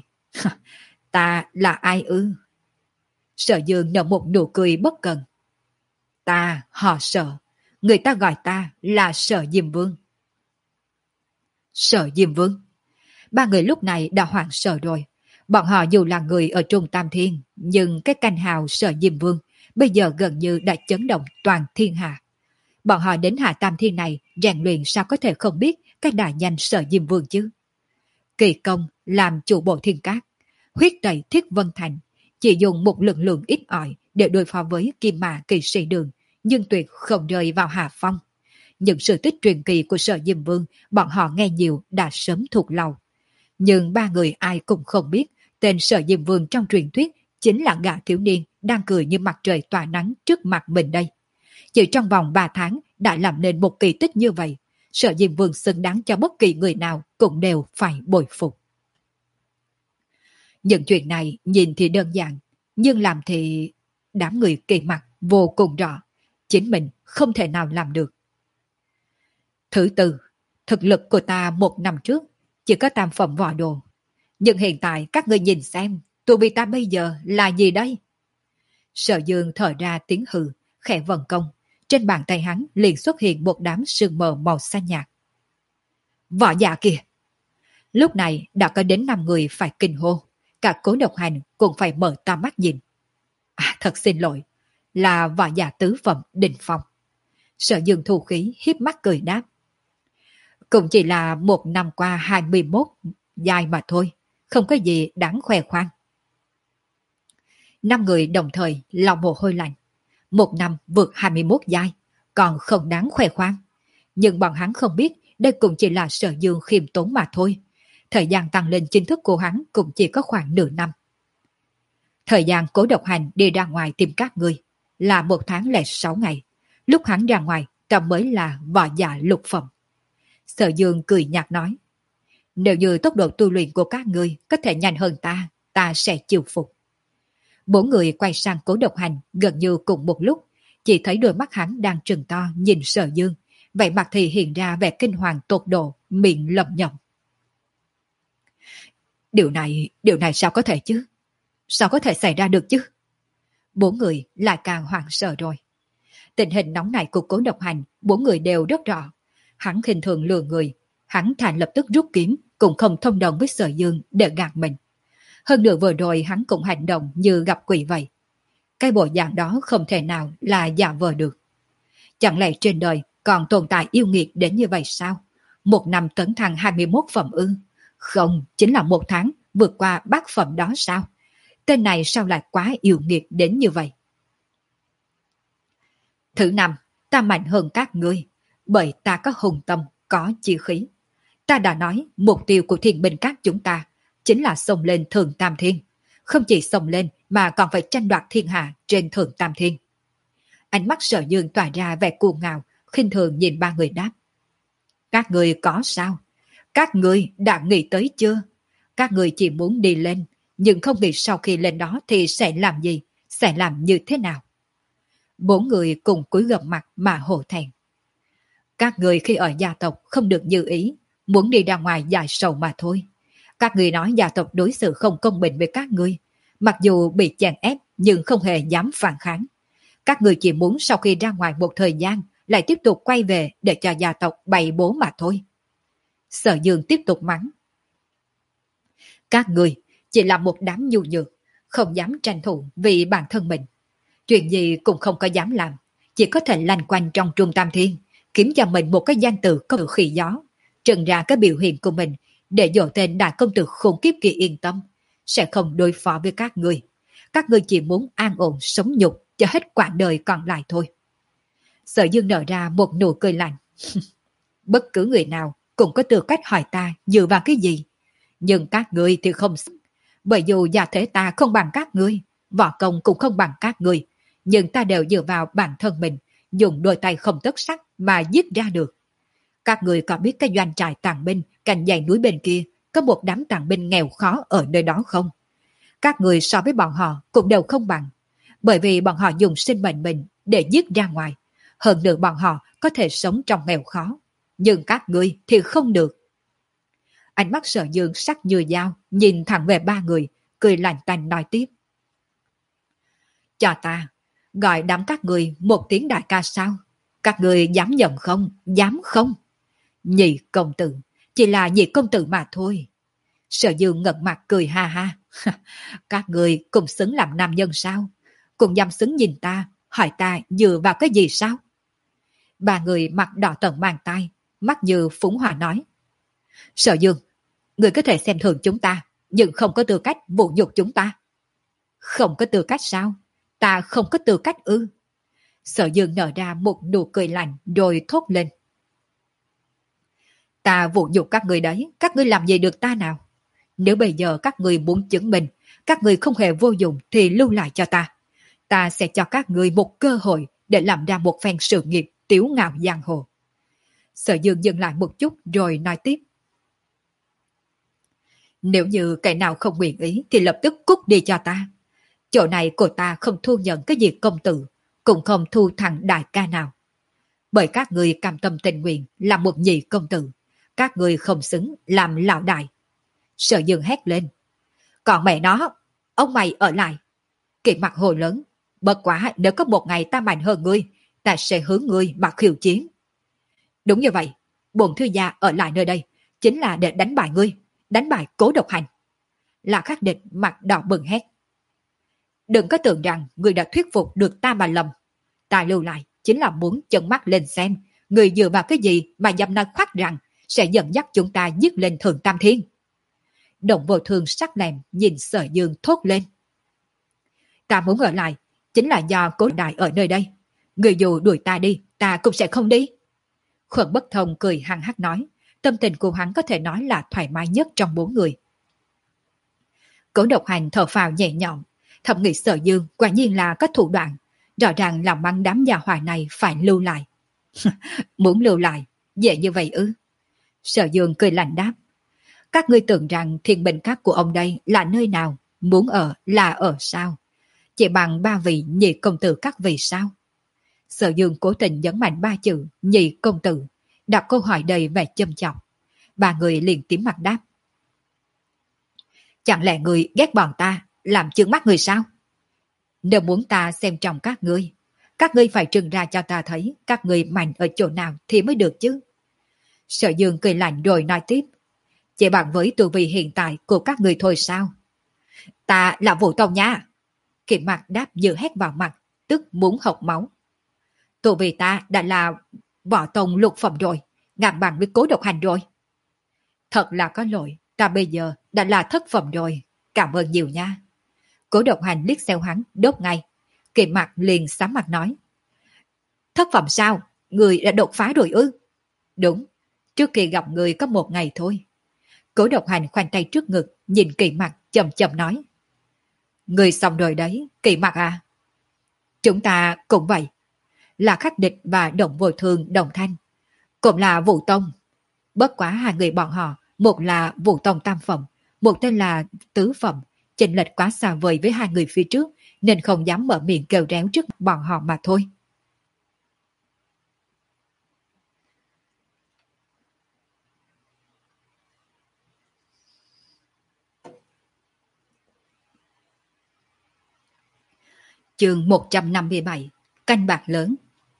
Ta là ai ư? Sở Dương nở một nụ cười bất cần. Ta họ Sở, người ta gọi ta là Sở Diêm Vương. Sở Diêm Vương. Ba người lúc này đã hoảng sợ rồi. Bọn họ dù là người ở Trung Tam Thiên, nhưng cái canh hào Sở Diêm Vương bây giờ gần như đã chấn động toàn thiên hạ. Bọn họ đến Hạ Tam Thiên này rèn luyện sao có thể không biết cái đại danh Sở Diêm Vương chứ? Kỳ công làm chủ bộ thiên cát, huyết tẩy Thiết Vân Thành, chỉ dùng một lực lượng ít ỏi để đối phó với Kim Mã Kỳ Sĩ Đường, nhưng tuyệt không rơi vào hạ phong. Những sự tích truyền kỳ của Sở Diêm Vương bọn họ nghe nhiều đã sớm thuộc lòng. Nhưng ba người ai cũng không biết tên Sở Diêm Vương trong truyền thuyết chính là gã thiếu niên đang cười như mặt trời tỏa nắng trước mặt mình đây. Chỉ trong vòng ba tháng đã làm nên một kỳ tích như vậy, Sở Diêm Vương xứng đáng cho bất kỳ người nào cũng đều phải bội phục. Những chuyện này nhìn thì đơn giản, nhưng làm thì đám người kỳ mặt vô cùng rõ, chính mình không thể nào làm được. Thứ tư, thực lực của ta một năm trước chỉ có tam phẩm võ đồ, nhưng hiện tại các ngươi nhìn xem, tu vi ta bây giờ là gì đây? Sở Dương thở ra tiếng hừ, khẽ vận công, trên bàn tay hắn liền xuất hiện một đám sương mờ màu xanh nhạt. Võ giả kìa! Lúc này đã có đến năm người phải kinh hô, cả Cố Độc Hành cũng phải mở to mắt nhìn. À, thật xin lỗi, là võ giả tứ phẩm đỉnh phong. Sở Dương thu khí hiếp mắt cười đáp. Cũng chỉ là một năm qua hai mươi mốt dài mà thôi, không có gì đáng khoe khoang. Năm người đồng thời lòng mồ hôi lạnh. Một năm vượt hai mươi mốt giai, còn không đáng khoe khoang. Nhưng bọn hắn không biết đây cũng chỉ là Sở Dương khiêm tốn mà thôi. Thời gian tăng lên chính thức của hắn cũng chỉ có khoảng nửa năm. Thời gian Cố Độc Hành đi ra ngoài tìm các ngươi là một tháng lẻ sáu ngày. Lúc hắn ra ngoài, ta mới là võ giả lục phẩm. Sở Dương cười nhạt nói, nếu như tốc độ tu luyện của các ngươi có thể nhanh hơn ta, ta sẽ chịu phục. Bốn người quay sang Cố Độc Hành gần như cùng một lúc, chỉ thấy đôi mắt hắn đang trừng to nhìn Sở Dương, vậy mặt thì hiện ra vẻ kinh hoàng tột độ, miệng lẩm nhẩm. Điều này, điều này sao có thể chứ? Sao có thể xảy ra được chứ? Bốn người lại càng hoảng sợ rồi. Tình hình nóng này của Cố Độc Hành, bốn người đều rất rõ. Hắn khinh thường lừa người, hắn thà lập tức rút kiếm, cũng không thông đồng với Sở Dương để gạt mình. Hơn nữa vừa rồi hắn cũng hành động như gặp quỷ vậy. Cái bộ dạng đó không thể nào là giả vờ được. Chẳng lẽ trên đời còn tồn tại yêu nghiệt đến như vậy sao? Một năm tấn thăng hai mươi mốt phẩm ư? Không, chính là một tháng vượt qua bát phẩm đó sao? Tên này sao lại quá yêu nghiệt đến như vậy? Thứ năm, ta mạnh hơn các ngươi, bởi ta có hùng tâm, có chi khí. Ta đã nói mục tiêu của thiên binh các chúng ta chính là xông lên Thượng Tam Thiên. Không chỉ xông lên mà còn phải tranh đoạt thiên hạ trên Thượng Tam Thiên. Ánh mắt Sở Dương tỏa ra vẻ cuồng ngạo, khinh thường nhìn ba người đáp. Các người có sao? Các người đã nghĩ tới chưa? Các người chỉ muốn đi lên, nhưng không nghĩ sau khi lên đó thì sẽ làm gì, sẽ làm như thế nào? Bốn người cùng cúi gập mặt mà hổ thẹn. Các người khi ở gia tộc không được như ý, muốn đi ra ngoài giải sầu mà thôi. Các người nói gia tộc đối xử không công bình với các ngươi, mặc dù bị chèn ép nhưng không hề dám phản kháng. Các người chỉ muốn sau khi ra ngoài một thời gian lại tiếp tục quay về để cho gia tộc bày bố mà thôi. Sở Dương tiếp tục mắng. Các người chỉ là một đám nhu nhược, không dám tranh thủ vì bản thân mình. Chuyện gì cũng không có dám làm, chỉ có thể lanh quanh trong Trung Tam Thiên, kiếm cho mình một cái danh từ có khỉ gió, trần ra cái biểu hiện của mình để dỗ tên đại công tử khủng khiếp kia yên tâm, sẽ không đối phó với các người. Các người chỉ muốn an ổn sống nhục cho hết quãng đời còn lại thôi. Sở Dương nở ra một nụ cười lạnh. Bất cứ người nào cũng có tư cách hỏi ta dựa vào cái gì. Nhưng các ngươi thì không xứng. Bởi dù gia thế ta không bằng các ngươi, võ công cũng không bằng các ngươi, nhưng ta đều dựa vào bản thân mình, dùng đôi tay không tất sắc mà giết ra được. Các người có biết cái doanh trại tàn binh cạnh dãy núi bên kia có một đám tàn binh nghèo khó ở nơi đó không? Các người so với bọn họ cũng đều không bằng, bởi vì bọn họ dùng sinh mệnh mình để giết ra ngoài. Hơn nữa bọn họ có thể sống trong nghèo khó, nhưng các ngươi thì không được. Ánh mắt Sở Dương sắc như dao, nhìn thẳng về ba người, cười lạnh tanh nói tiếp. Cho ta, gọi đám các người một tiếng đại ca sao? Các người dám nhận không? Dám không? Nhị công tử, chỉ là nhị công tử mà thôi. Sở Dương ngẩng mặt cười ha ha. Các người cùng xứng làm nam nhân sao? Cùng dám xứng nhìn ta, hỏi ta dựa vào cái gì sao? Ba người mặt đỏ tận mang tay, mắt như phúng hỏa nói. Sở Dương, người có thể xem thường chúng ta, nhưng không có tư cách vũ nhục chúng ta. Không có tư cách sao? Ta không có tư cách ư? Sở Dương nở ra một nụ cười lạnh rồi thốt lên. Ta vũ nhục các người đấy, các ngươi làm gì được ta nào? Nếu bây giờ các người muốn chứng minh các người không hề vô dụng thì lưu lại cho ta. Ta sẽ cho các người một cơ hội để làm ra một phen sự nghiệp tiếu ngạo giang hồ. Sở Dương dừng lại một chút rồi nói tiếp. Nếu như kẻ nào không nguyện ý thì lập tức cút đi cho ta. Chỗ này của ta không thu nhận cái gì công tử, cũng không thu thằng đại ca nào. Bởi các người cam tâm tình nguyện làm một nhị công tử, các người không xứng làm lão đại. Sở Dương hét lên. Còn mẹ nó, ông mày ở lại. Kỳ mặt hồ lớn, bất quá nếu có một ngày ta mạnh hơn ngươi, ta sẽ hướng ngươi mà khiêu chiến. Đúng như vậy, bổn thư gia ở lại nơi đây chính là để đánh bại ngươi, đánh bại Cố Độc Hành. Là Khắc Địch mặt đỏ bừng hét. Đừng có tưởng rằng ngươi đã thuyết phục được ta mà lầm. Ta lưu lại chính là muốn chân mắt lên xem người dựa vào cái gì mà dám nói khoác rằng sẽ dẫn dắt chúng ta giết lên Thượng Tam Thiên. Động Vô Thương sắc lẹm nhìn Sở Dương thốt lên. Ta muốn ở lại chính là do Cố đại ở nơi đây. Người dù đuổi ta đi, ta cũng sẽ không đi. Khuẩn Bất Thông cười hăng hắc nói, tâm tình của hắn có thể nói là thoải mái nhất trong bốn người. Cố Độc Hành thở phào nhẹ nhõm, Thẩm nghĩ Sở Dương quả nhiên là có thủ đoạn, rõ ràng làm mang đám gia hỏa này phải lưu lại. Muốn lưu lại, dễ như vậy ư? Sở Dương cười lạnh đáp. Các ngươi tưởng rằng thiên bình các của ông đây là nơi nào, muốn ở là ở sao? Chỉ bằng ba vị nhị công tử các vị sao? Sở Dương cố tình nhấn mạnh ba chữ nhị công tử, đặt câu hỏi đầy vẻ châm chọc. Ba người liền tím mặt đáp. Chẳng lẽ người ghét bọn ta, làm trừng mắt người sao? Nếu muốn ta xem trọng các ngươi, các ngươi phải trừng ra cho ta thấy các ngươi mạnh ở chỗ nào thì mới được chứ. Sở Dương cười lạnh rồi nói tiếp. Chỉ bằng với tu vi hiện tại của các ngươi thôi sao? Ta là Vũ Tông nha. Kiệm mặt đáp như hét vào mặt, tức muốn học máu. Tu vi ta đã là võ tông lục phẩm rồi, ngang bằng với Cố Độc Hành rồi. Thật là có lỗi, ta bây giờ đã là thất phẩm rồi, cảm ơn nhiều nha. Cố Độc Hành liếc xéo hắn, đốt ngay. Kiệm mặt liền sám mặt nói. Thất phẩm sao? Người đã đột phá rồi ư? Đúng, trước khi gặp người có một ngày thôi. Cố Độc Hành khoanh tay trước ngực, nhìn Kỳ Mặc chậm chậm nói. Người xong rồi đấy, Kỳ Mặc à? Chúng ta cũng vậy. Là Khắc Địch và Động Vô Thương đồng thanh. Cũng là Vũ Tông. Bất quá hai người bọn họ, một là Vũ Tông tam phẩm, một tên là tứ phẩm. Chênh lệch quá xa vời với hai người phía trước, nên không dám mở miệng kêu réo trước bọn họ mà thôi. Chương một trăm năm mươi bảy. Canh bạc lớn.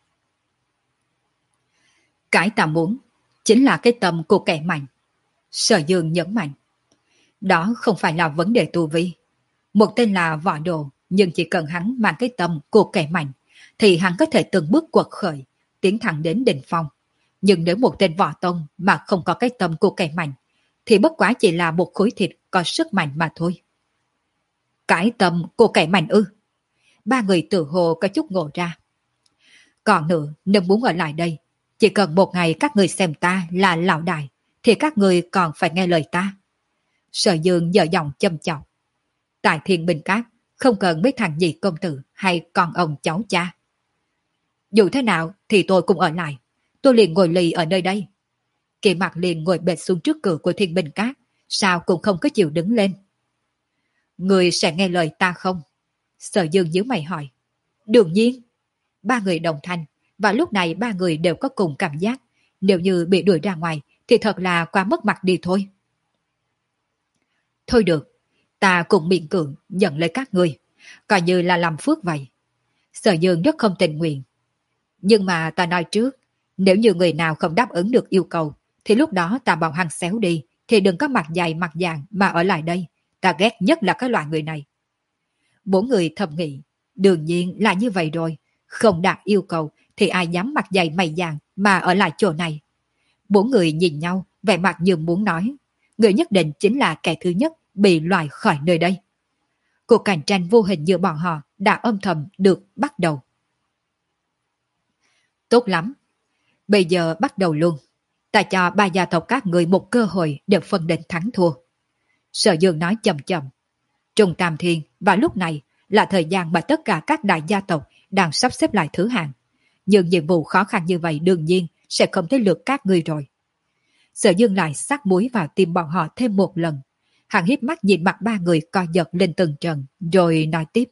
Cái ta muốn chính là cái tâm của kẻ mạnh. Sở Dương nhấn mạnh. Đó không phải là vấn đề tu vi. Một tên là võ đồ, nhưng chỉ cần hắn mang cái tâm của kẻ mạnh, thì hắn có thể từng bước quật khởi, tiến thẳng đến đỉnh phong. Nhưng nếu một tên võ tông mà không có cái tâm của kẻ mạnh, thì bất quá chỉ là một khối thịt có sức mạnh mà thôi. Cái tâm của kẻ mạnh ư? Ba người tự hồ có chút ngộ ra. Còn nữa, nếu muốn ở lại đây, chỉ cần một ngày các người xem ta là lão đại, thì các người còn phải nghe lời ta. Sở Dương dở giọng châm chọc. Tại Thiên Bình Cát, không cần mấy thằng nhị công tử hay con ông cháu cha. Dù thế nào thì tôi cũng ở lại. Tôi liền ngồi lì ở nơi đây. Kỳ Mặc liền ngồi bệt xuống trước cửa của Thiên Bình Cát, sao cũng không có chịu đứng lên. Người sẽ nghe lời ta không? Sở Dương nhíu mày hỏi. Đương nhiên. Ba người đồng thanh, và lúc này ba người đều có cùng cảm giác. Nếu như bị đuổi ra ngoài, thì thật là quá mất mặt đi thôi. Thôi được, ta cũng miễn cưỡng nhận lấy các người, coi như là làm phước vậy. Sở Dương rất không tình nguyện. Nhưng mà ta nói trước, nếu như người nào không đáp ứng được yêu cầu, thì lúc đó ta bảo hắn xéo đi, thì đừng có mặt dày mặt dàng mà ở lại đây. Ta ghét nhất là cái loại người này. Bốn người thầm nghĩ, đương nhiên là như vậy rồi. Không đạt yêu cầu thì ai dám mặt dày mày dàng mà ở lại chỗ này. Bốn người nhìn nhau, vẻ mặt như muốn nói. Người nhất định chính là kẻ thứ nhất bị loại khỏi nơi đây. Cuộc cạnh tranh vô hình giữa bọn họ đã âm thầm được bắt đầu. Tốt lắm. Bây giờ bắt đầu luôn. Ta cho ba gia tộc các người một cơ hội để phân định thắng thua. Sở Dương nói chậm chậm. Trung Tam Thiên và lúc này là thời gian mà tất cả các đại gia tộc đang sắp xếp lại thứ hạng. Nhưng nhiệm vụ khó khăn như vậy đương nhiên sẽ không tới lượt các ngươi rồi. Sở Dương lại sắc muối vào tim bọn họ thêm một lần. Hắn hiếp mắt nhìn mặt ba người co giật lên từng trận, rồi nói tiếp.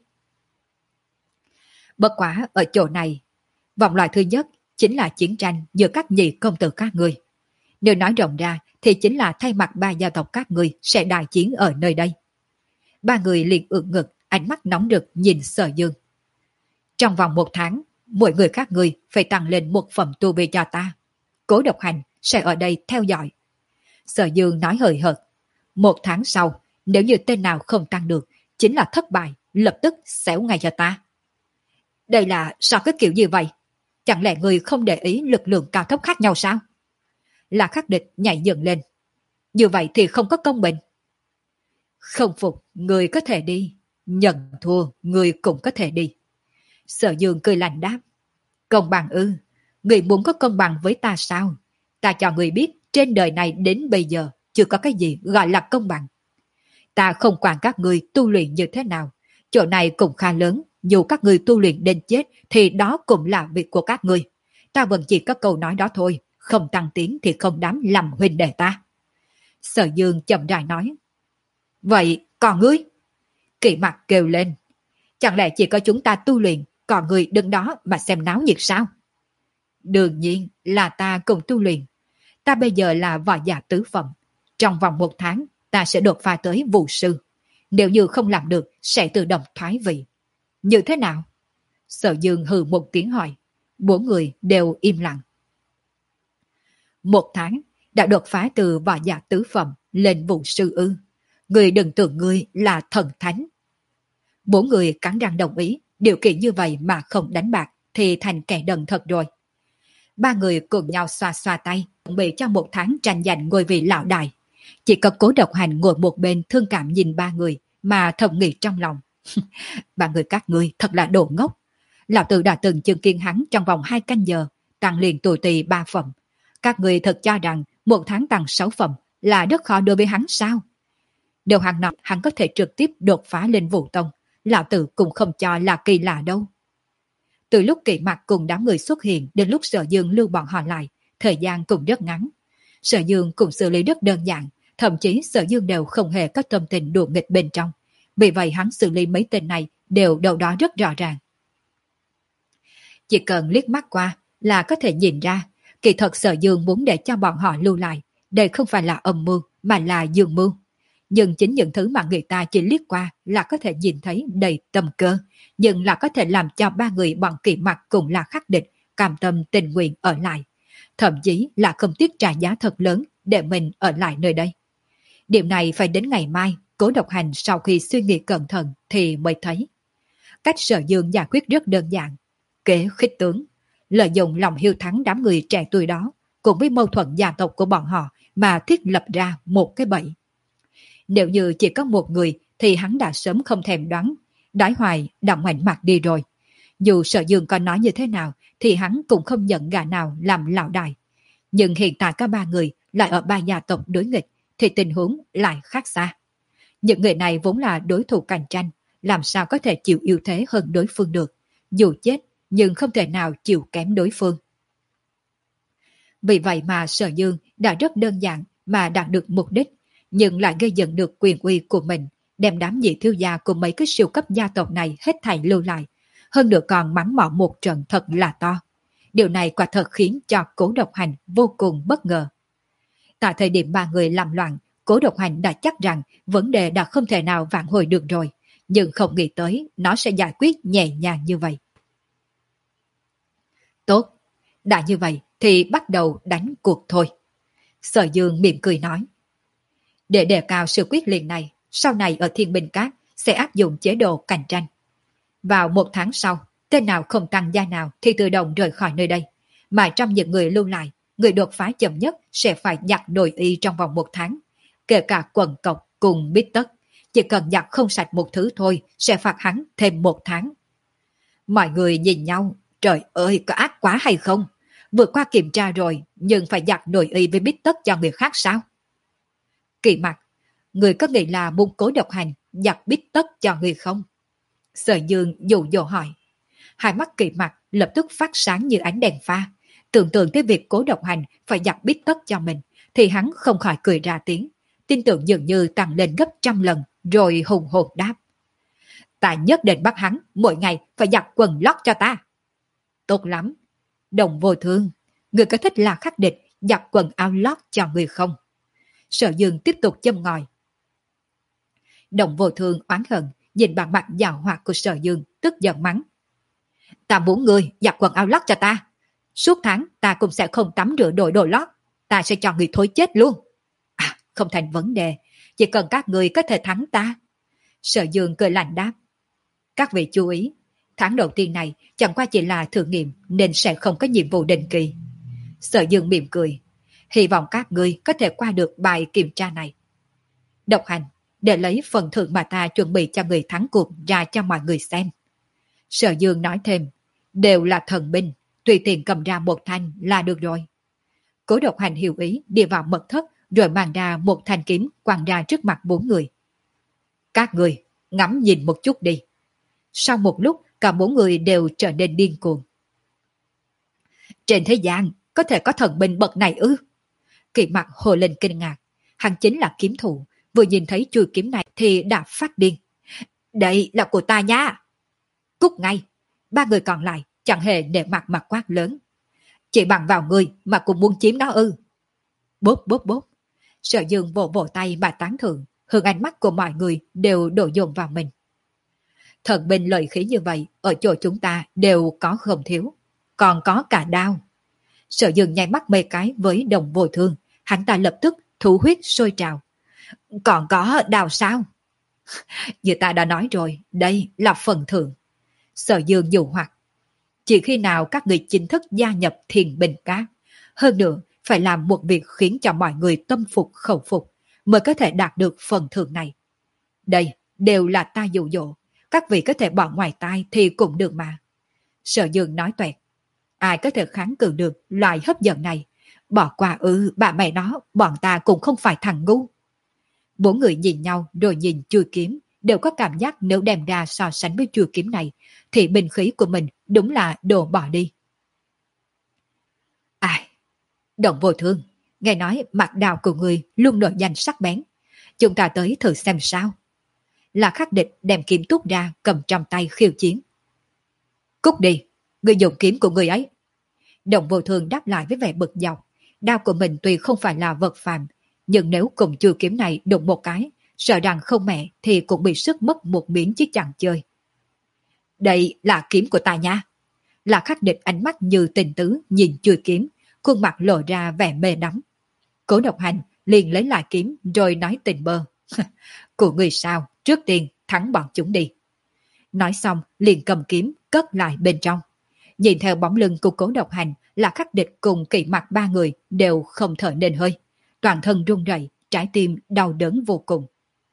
Bất quả ở chỗ này, vòng loại thứ nhất chính là chiến tranh giữa các nhị công tử các ngươi. Nếu nói rộng ra thì chính là thay mặt ba gia tộc các ngươi sẽ đại chiến ở nơi đây. Ba người liền ưỡn ngực, ánh mắt nóng rực nhìn Sở Dương. Trong vòng một tháng, mỗi người các ngươi phải tăng lên một phẩm tu vi cho ta. Cố Độc Hành sẽ ở đây theo dõi. Sở Dương nói hời hợt. Một tháng sau, nếu như tên nào không tăng được, chính là thất bại, lập tức xéo ngay cho ta. Đây là sao cái kiểu gì vậy? Chẳng lẽ người không để ý lực lượng cao thấp khác nhau sao? Là Khắc Địch nhảy dựng lên. Như vậy thì không có công bình. Không phục, người có thể đi. Nhận thua, người cũng có thể đi. Sở Dương cười lạnh đáp. Công bằng ư? Người muốn có công bằng với ta sao? Ta cho người biết trên đời này đến bây giờ chưa có cái gì gọi là công bằng. Ta không quản các người tu luyện như thế nào, Chỗ này cũng khá lớn, dù các người tu luyện đến chết thì đó cũng là việc của các người. Ta vẫn chỉ có câu nói đó thôi, không tăng tiến thì không dám làm huynh đệ ta. Sở Dương chậm rãi nói. Vậy còn ngươi? Kỵ Mặc kêu lên. Chẳng lẽ chỉ có chúng ta tu luyện, còn ngươi đứng đó mà xem náo nhiệt sao? Đương nhiên là ta cùng tu luyện. Ta bây giờ là võ giả tứ phẩm. Trong vòng một tháng, ta sẽ đột phá tới vũ sư. Nếu như không làm được, sẽ tự động thoái vị. Như thế nào? Sở Dương hừ một tiếng hỏi. Bốn người đều im lặng. Một tháng, đã đột phá từ võ giả tứ phẩm lên vũ sư ư. Người đừng tưởng ngươi là thần thánh. Bốn người cắn răng đồng ý, điều kiện như vậy mà không đánh bạc thì thành kẻ đần thật rồi. Ba người cùng nhau xoa xoa tay, chuẩn bị cho một tháng tranh giành ngôi vị lão đại. Chỉ có Cố Độc Hành ngồi một bên thương cảm nhìn ba người mà thầm nghĩ trong lòng. Ba người các ngươi thật là đồ ngốc. Lão tử đã từng chứng kiến hắn trong vòng hai canh giờ, tăng liền tuổi tỳ ba phẩm. Các người thật cho rằng một tháng tăng sáu phẩm là rất khó đối với hắn sao? Nếu hắn nói hắn có thể trực tiếp đột phá lên Vũ Tông, lão tử cũng không cho là kỳ lạ đâu. Từ lúc Kỵ Mặc cùng đám người xuất hiện đến lúc Sở Dương lưu bọn họ lại, thời gian cũng rất ngắn. Sở Dương cũng xử lý rất đơn giản, thậm chí Sở Dương đều không hề có tâm tình đùa nghịch bên trong. Vì vậy hắn xử lý mấy tên này đều đâu đó rất rõ ràng. Chỉ cần liếc mắt qua là có thể nhìn ra, kỳ thật Sở Dương muốn để cho bọn họ lưu lại. Đây không phải là âm mưu mà là dương mưu. Nhưng chính những thứ mà người ta chỉ liếc qua là có thể nhìn thấy đầy tâm cơ, nhưng là có thể làm cho ba người bọn Kỵ Mặc cùng là khắc địch, cam tâm tình nguyện ở lại. Thậm chí là không tiếc trả giá thật lớn để mình ở lại nơi đây. Điểm này phải đến ngày mai, Cố Độc Hành sau khi suy nghĩ cẩn thận thì mới thấy. Cách Sở Dương giải quyết rất đơn giản. Kế khích tướng, lợi dụng lòng hiếu thắng đám người trẻ tuổi đó, cùng với mâu thuẫn gia tộc của bọn họ mà thiết lập ra một cái bẫy. Nếu như chỉ có một người thì hắn đã sớm không thèm đoán, đói hoài đã ngoảnh mặt đi rồi. Dù Sở Dương có nói như thế nào thì hắn cũng không nhận gã nào làm lão đại. Nhưng hiện tại có ba người lại ở ba gia tộc đối nghịch thì tình huống lại khác xa. Những người này vốn là đối thủ cạnh tranh, làm sao có thể chịu yếu thế hơn đối phương được. Dù chết nhưng không thể nào chịu kém đối phương. Vì vậy mà Sở Dương đã rất đơn giản mà đạt được mục đích, nhưng lại gây dựng được quyền uy của mình, đem đám nhị thiếu gia của mấy cái siêu cấp gia tộc này hết thảy lưu lại, hơn nữa còn mắng mỏ một trận thật là to. Điều này quả thật khiến cho Cố Độc Hành vô cùng bất ngờ. Tại thời điểm ba người làm loạn, Cố Độc Hành đã chắc rằng vấn đề đã không thể nào vãn hồi được rồi, nhưng không nghĩ tới nó sẽ giải quyết nhẹ nhàng như vậy. Tốt, đã như vậy thì bắt đầu đánh cuộc thôi. Sở Dương mỉm cười nói. Để đề cao sự quyết liệt này, sau này ở Thiên Bình Cát sẽ áp dụng chế độ cạnh tranh. Vào một tháng sau, tên nào không tăng gia nào thì tự động rời khỏi nơi đây. Mà trong những người lưu lại, người đột phá chậm nhất sẽ phải giặt nội y trong vòng một tháng. Kể cả quần cộc cùng bít tất, chỉ cần giặt không sạch một thứ thôi sẽ phạt hắn thêm một tháng. Mọi người nhìn nhau, trời ơi có ác quá hay không? Vượt qua kiểm tra rồi nhưng phải giặt nội y với bít tất cho người khác sao? Kỵ Mặc, người có nghĩ là muốn Cố Độc Hành giặt bít tất cho người không? Sở Dương dụ dỗ hỏi. Hai mắt Kỵ Mặc lập tức phát sáng như ánh đèn pha. Tưởng tượng tới việc Cố Độc Hành phải giặt bít tất cho mình thì hắn không khỏi cười ra tiếng. Tin tưởng dường như tăng lên gấp trăm lần rồi hùng hồn đáp. Ta nhất định bắt hắn mỗi ngày phải giặt quần lót cho ta. Tốt lắm. Đồng Vô Thương, người có thích là khắc địch giặt quần áo lót cho người không? Sở Dương tiếp tục châm ngòi. Đồng Vô Thương oán hận nhìn bằng mặt giàu hoạt của Sở Dương, tức giận mắng. Ta muốn người giặt quần áo lót cho ta. Suốt tháng ta cũng sẽ không tắm rửa đổi đồ lót. Ta sẽ cho người thối chết luôn. À, không thành vấn đề. Chỉ cần các người có thể thắng ta. Sở Dương cười lạnh đáp. Các vị chú ý, tháng đầu tiên này chẳng qua chỉ là thử nghiệm nên sẽ không có nhiệm vụ định kỳ. Sở Dương mỉm cười. Hy vọng các ngươi có thể qua được bài kiểm tra này. Độc Hành, để lấy phần thưởng mà ta chuẩn bị cho người thắng cuộc ra cho mọi người xem. Sở Dương nói thêm, đều là thần binh, tùy tiện cầm ra một thanh là được rồi. Cố Độc Hành hiểu ý đi vào mật thất rồi mang ra một thanh kiếm quăng ra trước mặt bốn người. Các người, ngắm nhìn một chút đi, Sau một lúc, cả bốn người đều trở nên điên cuồng. Trên thế gian, có thể có thần binh bậc này ư? Kỳ Mặc hồ lên kinh ngạc. Hắn chính là kiếm thủ, vừa nhìn thấy chuôi kiếm này thì đã phát điên. Đây là của ta nha! Cút ngay! Ba người còn lại chẳng hề để mặt mặt quát lớn. Chỉ bằng vào người mà cũng muốn chiếm nó ư? Bốp bốp bốp. Sở Dương vỗ vỗ tay mà tán thưởng, hướng ánh mắt của mọi người đều đổ dồn vào mình. Thần binh lợi khí như vậy ở chỗ chúng ta đều có không thiếu, còn có cả đao. Sở Dương nháy mắt mê cái với Đồng Vô Thương, hắn ta lập tức thủ huyết sôi trào. Còn có đao sao? Như ta đã nói rồi, đây là phần thưởng. Sở Dương dụ hoặc. Chỉ khi nào các người chính thức gia nhập Thiên Binh Các, hơn nữa phải làm một việc khiến cho mọi người tâm phục khẩu phục, mới có thể đạt được phần thưởng này. Đây đều là ta dụ dỗ, các vị có thể bỏ ngoài tai thì cũng được mà. Sở Dương nói toẹt. Ai có thể kháng cự được loại hấp dẫn này? Bỏ qua ư, bà mẹ nó, bọn ta cũng không phải thằng ngu. Bốn người nhìn nhau rồi nhìn chuôi kiếm, đều có cảm giác nếu đem ra so sánh với chuôi kiếm này, thì binh khí của mình đúng là đồ bỏ đi. Ai? Đồng Vô Thương, nghe nói mặt đào của người luôn nổi danh sắc bén. Chúng ta tới thử xem sao. Là Khắc Địch đem kiếm túc ra cầm trong tay khiêu chiến. Cút đi, người dùng kiếm của người ấy. Đồng Vô Thương đáp lại với vẻ bực dọc. Đao của mình tuy không phải là vật phàm, nhưng nếu cùng chuôi kiếm này đụng một cái, sợ rằng không mẹ thì cũng bị sức mất một miếng chứ chẳng chơi. Đây là kiếm của ta nha. Là Khắc Địch ánh mắt như tình tứ nhìn chuôi kiếm, khuôn mặt lộ ra vẻ mê đắm. Cố Độc Hành liền lấy lại kiếm rồi nói tình bơ. Của người sao, trước tiên thắng bọn chúng đi. Nói xong liền cầm kiếm cất lại bên trong. Nhìn theo bóng lưng của Cố Độc Hành, là Khắc Địch cùng Kỳ Mặc ba người đều không thở nên hơi. Toàn thân run rẩy, trái tim đau đớn vô cùng.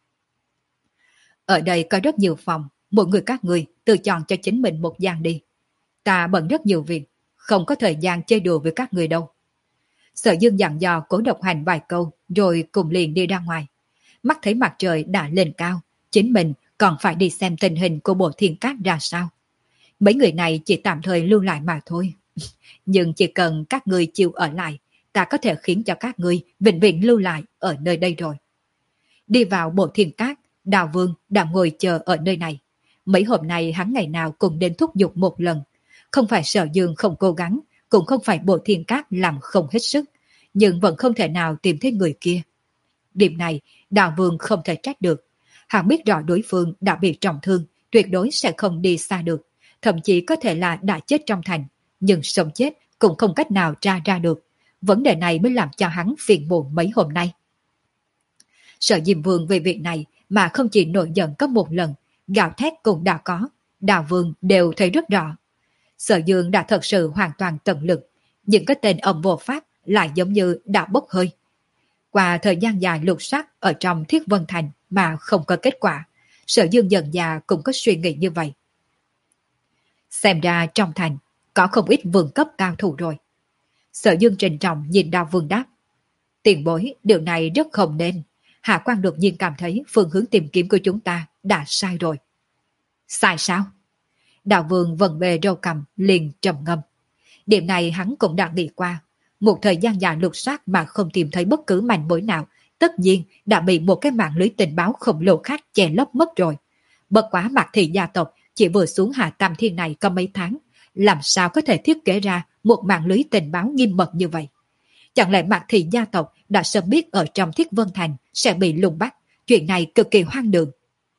Ở đây có rất nhiều phòng, mỗi người các người tự chọn cho chính mình một gian đi. Ta bận rất nhiều việc, không có thời gian chơi đùa với các người đâu. Sở Dương dặn dò Cố Độc Hành vài câu rồi cùng liền đi ra ngoài. Mắt thấy mặt trời đã lên cao, chính mình còn phải đi xem tình hình của bộ Thiên Cát ra sao. Mấy người này chỉ tạm thời lưu lại mà thôi. Nhưng chỉ cần các người chịu ở lại, ta có thể khiến cho các người vĩnh viễn lưu lại ở nơi đây rồi. Đi vào bộ Thiên Cát, Đào Vương đã ngồi chờ ở nơi này. Mấy hôm nay hắn ngày nào cũng đến thúc giục một lần. Không phải Sở Dương không cố gắng, cũng không phải bộ Thiên Cát làm không hết sức, nhưng vẫn không thể nào tìm thấy người kia. Điểm này, Đào Vương không thể trách được. Hắn biết rõ đối phương đã bị trọng thương, tuyệt đối sẽ không đi xa được, thậm chí có thể là đã chết trong thành, nhưng sống chết cũng không cách nào tra ra được. Vấn đề này mới làm cho hắn phiền muộn mấy hôm nay. Sở Diêm Vương về việc này mà không chỉ nổi giận có một lần, gào thét cũng đã có, Đào Vương đều thấy rất rõ. Sở Dương đã thật sự hoàn toàn tận lực, nhưng cái tên ông vô pháp lại giống như đã bốc hơi. Qua thời gian dài lục soát ở trong Thiết Vân Thành mà không có kết quả, Sở Dương dần già cũng có suy nghĩ như vậy. Xem ra trong thành có không ít vương cấp cao thủ rồi. Sở Dương trịnh trọng nhìn Đào Vương đáp. Tiền bối, điều này rất không nên. Hạ quan đột nhiên cảm thấy phương hướng tìm kiếm của chúng ta đã sai rồi. Sai sao? Đào Vương vần bề râu cầm liền trầm ngâm. Điểm này hắn cũng đã nghĩ qua. Một thời gian dài lục soát mà không tìm thấy bất cứ manh mối nào, tất nhiên đã bị một cái mạng lưới tình báo khổng lồ khác che lấp mất rồi. Bất quá Mạc Thị gia tộc chỉ vừa xuống Hạ Tam Thiên này có mấy tháng, làm sao có thể thiết kế ra một mạng lưới tình báo nghiêm mật như vậy? Chẳng lẽ Mạc Thị gia tộc đã sớm biết ở trong Thiết Vân Thành sẽ bị lùng bắt? Chuyện này cực kỳ hoang đường.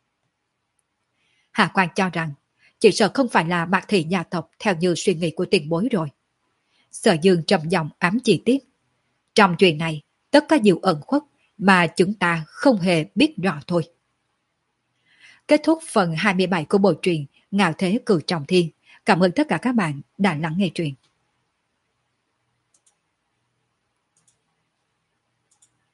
Hạ quan cho rằng chỉ sợ không phải là Mạc Thị gia tộc theo như suy nghĩ của tiền bối rồi. Sở Dương trầm giọng ám chỉ tiếp. Trong chuyện này, tất có nhiều ẩn khuất mà chúng ta không hề biết rõ thôi. Kết thúc phần hai mươi bảy của bộ truyện Ngạo Thế Cửu Trọng Thiên. Cảm ơn tất cả các bạn đã lắng nghe truyện.